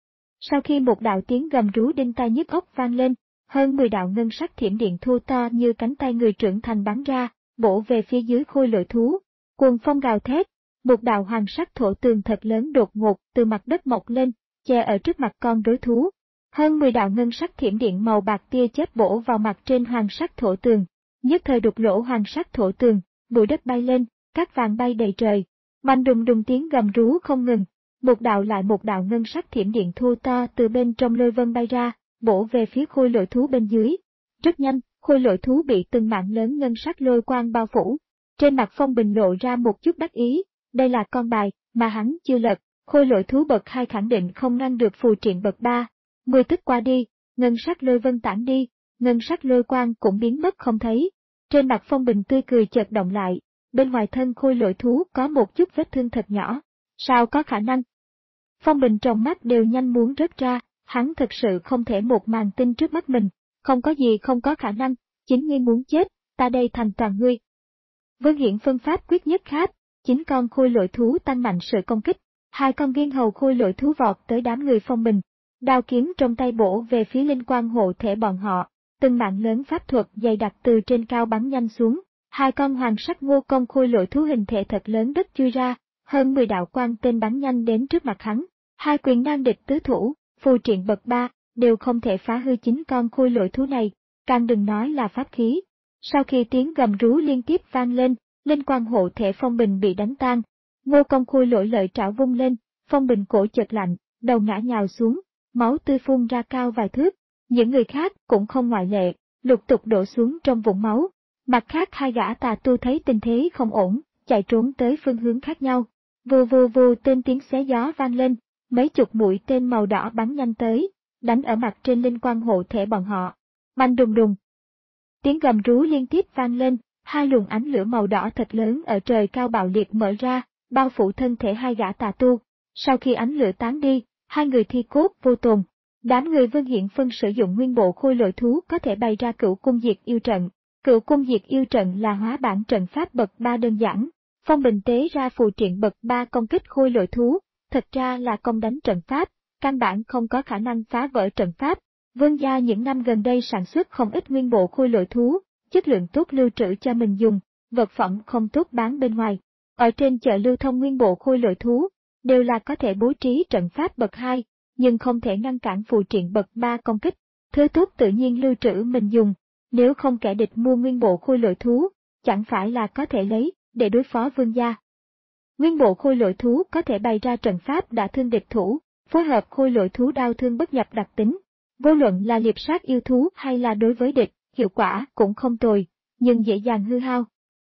Sau khi một đạo tiếng gầm rú đinh tai nhức óc vang lên, hơn mười đạo ngân sắc thiểm điện thu to như cánh tay người trưởng thành bắn ra, bổ về phía dưới khôi lỗi thú. Cuồng phong gào thét, một đạo hoàng sắc thổ tường thật lớn đột ngột từ mặt đất mọc lên, che ở trước mặt con rối thú. Hơn mười đạo ngân sắc thiểm điện màu bạc tia chớp bổ vào mặt trên hoàng sắc thổ tường, nhất thời đục lỗ hoàng sắc thổ tường, bụi đất bay lên, cát vàng bay đầy trời, bành đùng đùng tiếng gầm rú không ngừng. Một đạo lại một đạo ngân sắc thiểm điện thu to từ bên trong lôi vân bay ra, bổ về phía khôi lỗi thú bên dưới. Rất nhanh, khôi lỗi thú bị từng mảng lớn ngân sắc lôi quang bao phủ. Trên mặt Phong Bình lộ ra một chút đắc ý, đây là con bài mà hắn chưa lật, khôi lỗi thú bậc hai khẳng định không ngăn được phù triện bậc ba. Mười tức qua đi, ngân sắc lôi vân tản đi, ngân sắc lôi quang cũng biến mất không thấy. Trên mặt Phong Bình tươi cười chợt động lại, bên ngoài thân khôi lỗi thú có một chút vết thương thật nhỏ. Sao có khả năng? Phong Bình trong mắt đều nhanh muốn rớt ra, hắn thực sự không thể một màn tin trước mắt mình, không có gì không có khả năng, chính ngươi muốn chết, ta đây thành toàn ngươi. Vương Hiển phân pháp quyết nhất khát, chín con khôi lỗi thú tăng mạnh sự công kích, hai con viên hầu khôi lỗi thú vọt tới đám người Phong Bình, đao kiếm trong tay bổ về phía linh quang hộ thể bọn họ, từng mạng lớn pháp thuật dày đặc từ trên cao bắn nhanh xuống, hai con hoàng sắc ngô công khôi lỗi thú hình thể thật lớn đất chui ra, hơn mười đạo quang tên bắn nhanh đến trước mặt hắn, hai quyền nan địch tứ thủ, phù triện bậc ba, đều không thể phá hư chín con khôi lỗi thú này, càng đừng nói là pháp khí. Sau khi tiếng gầm rú liên tiếp vang lên, linh quang hộ thể Phong Bình bị đánh tan, ngô công khôi lỗi lợi trảo vung lên, Phong Bình cổ chợt lạnh, đầu ngã nhào xuống, máu tươi phun ra cao vài thước, những người khác cũng không ngoại lệ, lục tục đổ xuống trong vũng máu. Mặt khác hai gã tà tu thấy tình thế không ổn, chạy trốn tới phương hướng khác nhau. Vù vù vù tên tiếng xé gió vang lên, mấy chục mũi tên màu đỏ bắn nhanh tới, đánh ở mặt trên linh quang hộ thể bọn họ. Bành đùng đùng. Tiếng gầm rú liên tiếp vang lên, hai luồng ánh lửa màu đỏ thật lớn ở trời cao bạo liệt mở ra, bao phủ thân thể hai gã tà tu. Sau khi ánh lửa tán đi, hai người thi cốt vô tồn. Đám người Vương Hiển phân sử dụng nguyên bộ khôi lỗi thú có thể bày ra cửu cung diệt yêu trận. Cửu cung diệt yêu trận là hóa bản trận pháp bậc ba đơn giản. Phong Bình tế ra phù triện bậc ba công kích khôi lỗi thú, thật ra là công đánh trận pháp, căn bản không có khả năng phá vỡ trận pháp. Vương gia những năm gần đây sản xuất không ít nguyên bộ khôi lỗi thú, chất lượng tốt lưu trữ cho mình dùng, vật phẩm không tốt bán bên ngoài. Ở trên chợ lưu thông nguyên bộ khôi lỗi thú, đều là có thể bố trí trận pháp bậc hai, nhưng không thể ngăn cản phù triện bậc ba công kích. Thứ tốt tự nhiên lưu trữ mình dùng, nếu không kẻ địch mua nguyên bộ khôi lỗi thú, chẳng phải là có thể lấy, để đối phó vương gia. Nguyên bộ khôi lỗi thú có thể bày ra trận pháp đả thương địch thủ, phối hợp khôi lỗi thú đao thương bất nhập đặc tính. Vô luận là liệp sát yêu thú hay là đối với địch, hiệu quả cũng không tồi, nhưng dễ dàng hư hao.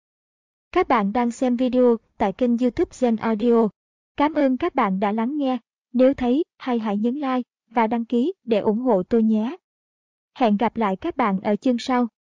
Các bạn đang xem video tại kênh YouTube Gen Audio. Cảm ơn các bạn đã lắng nghe. Nếu thấy hay hãy nhấn like và đăng ký để ủng hộ tôi nhé. Hẹn gặp lại các bạn ở chương sau.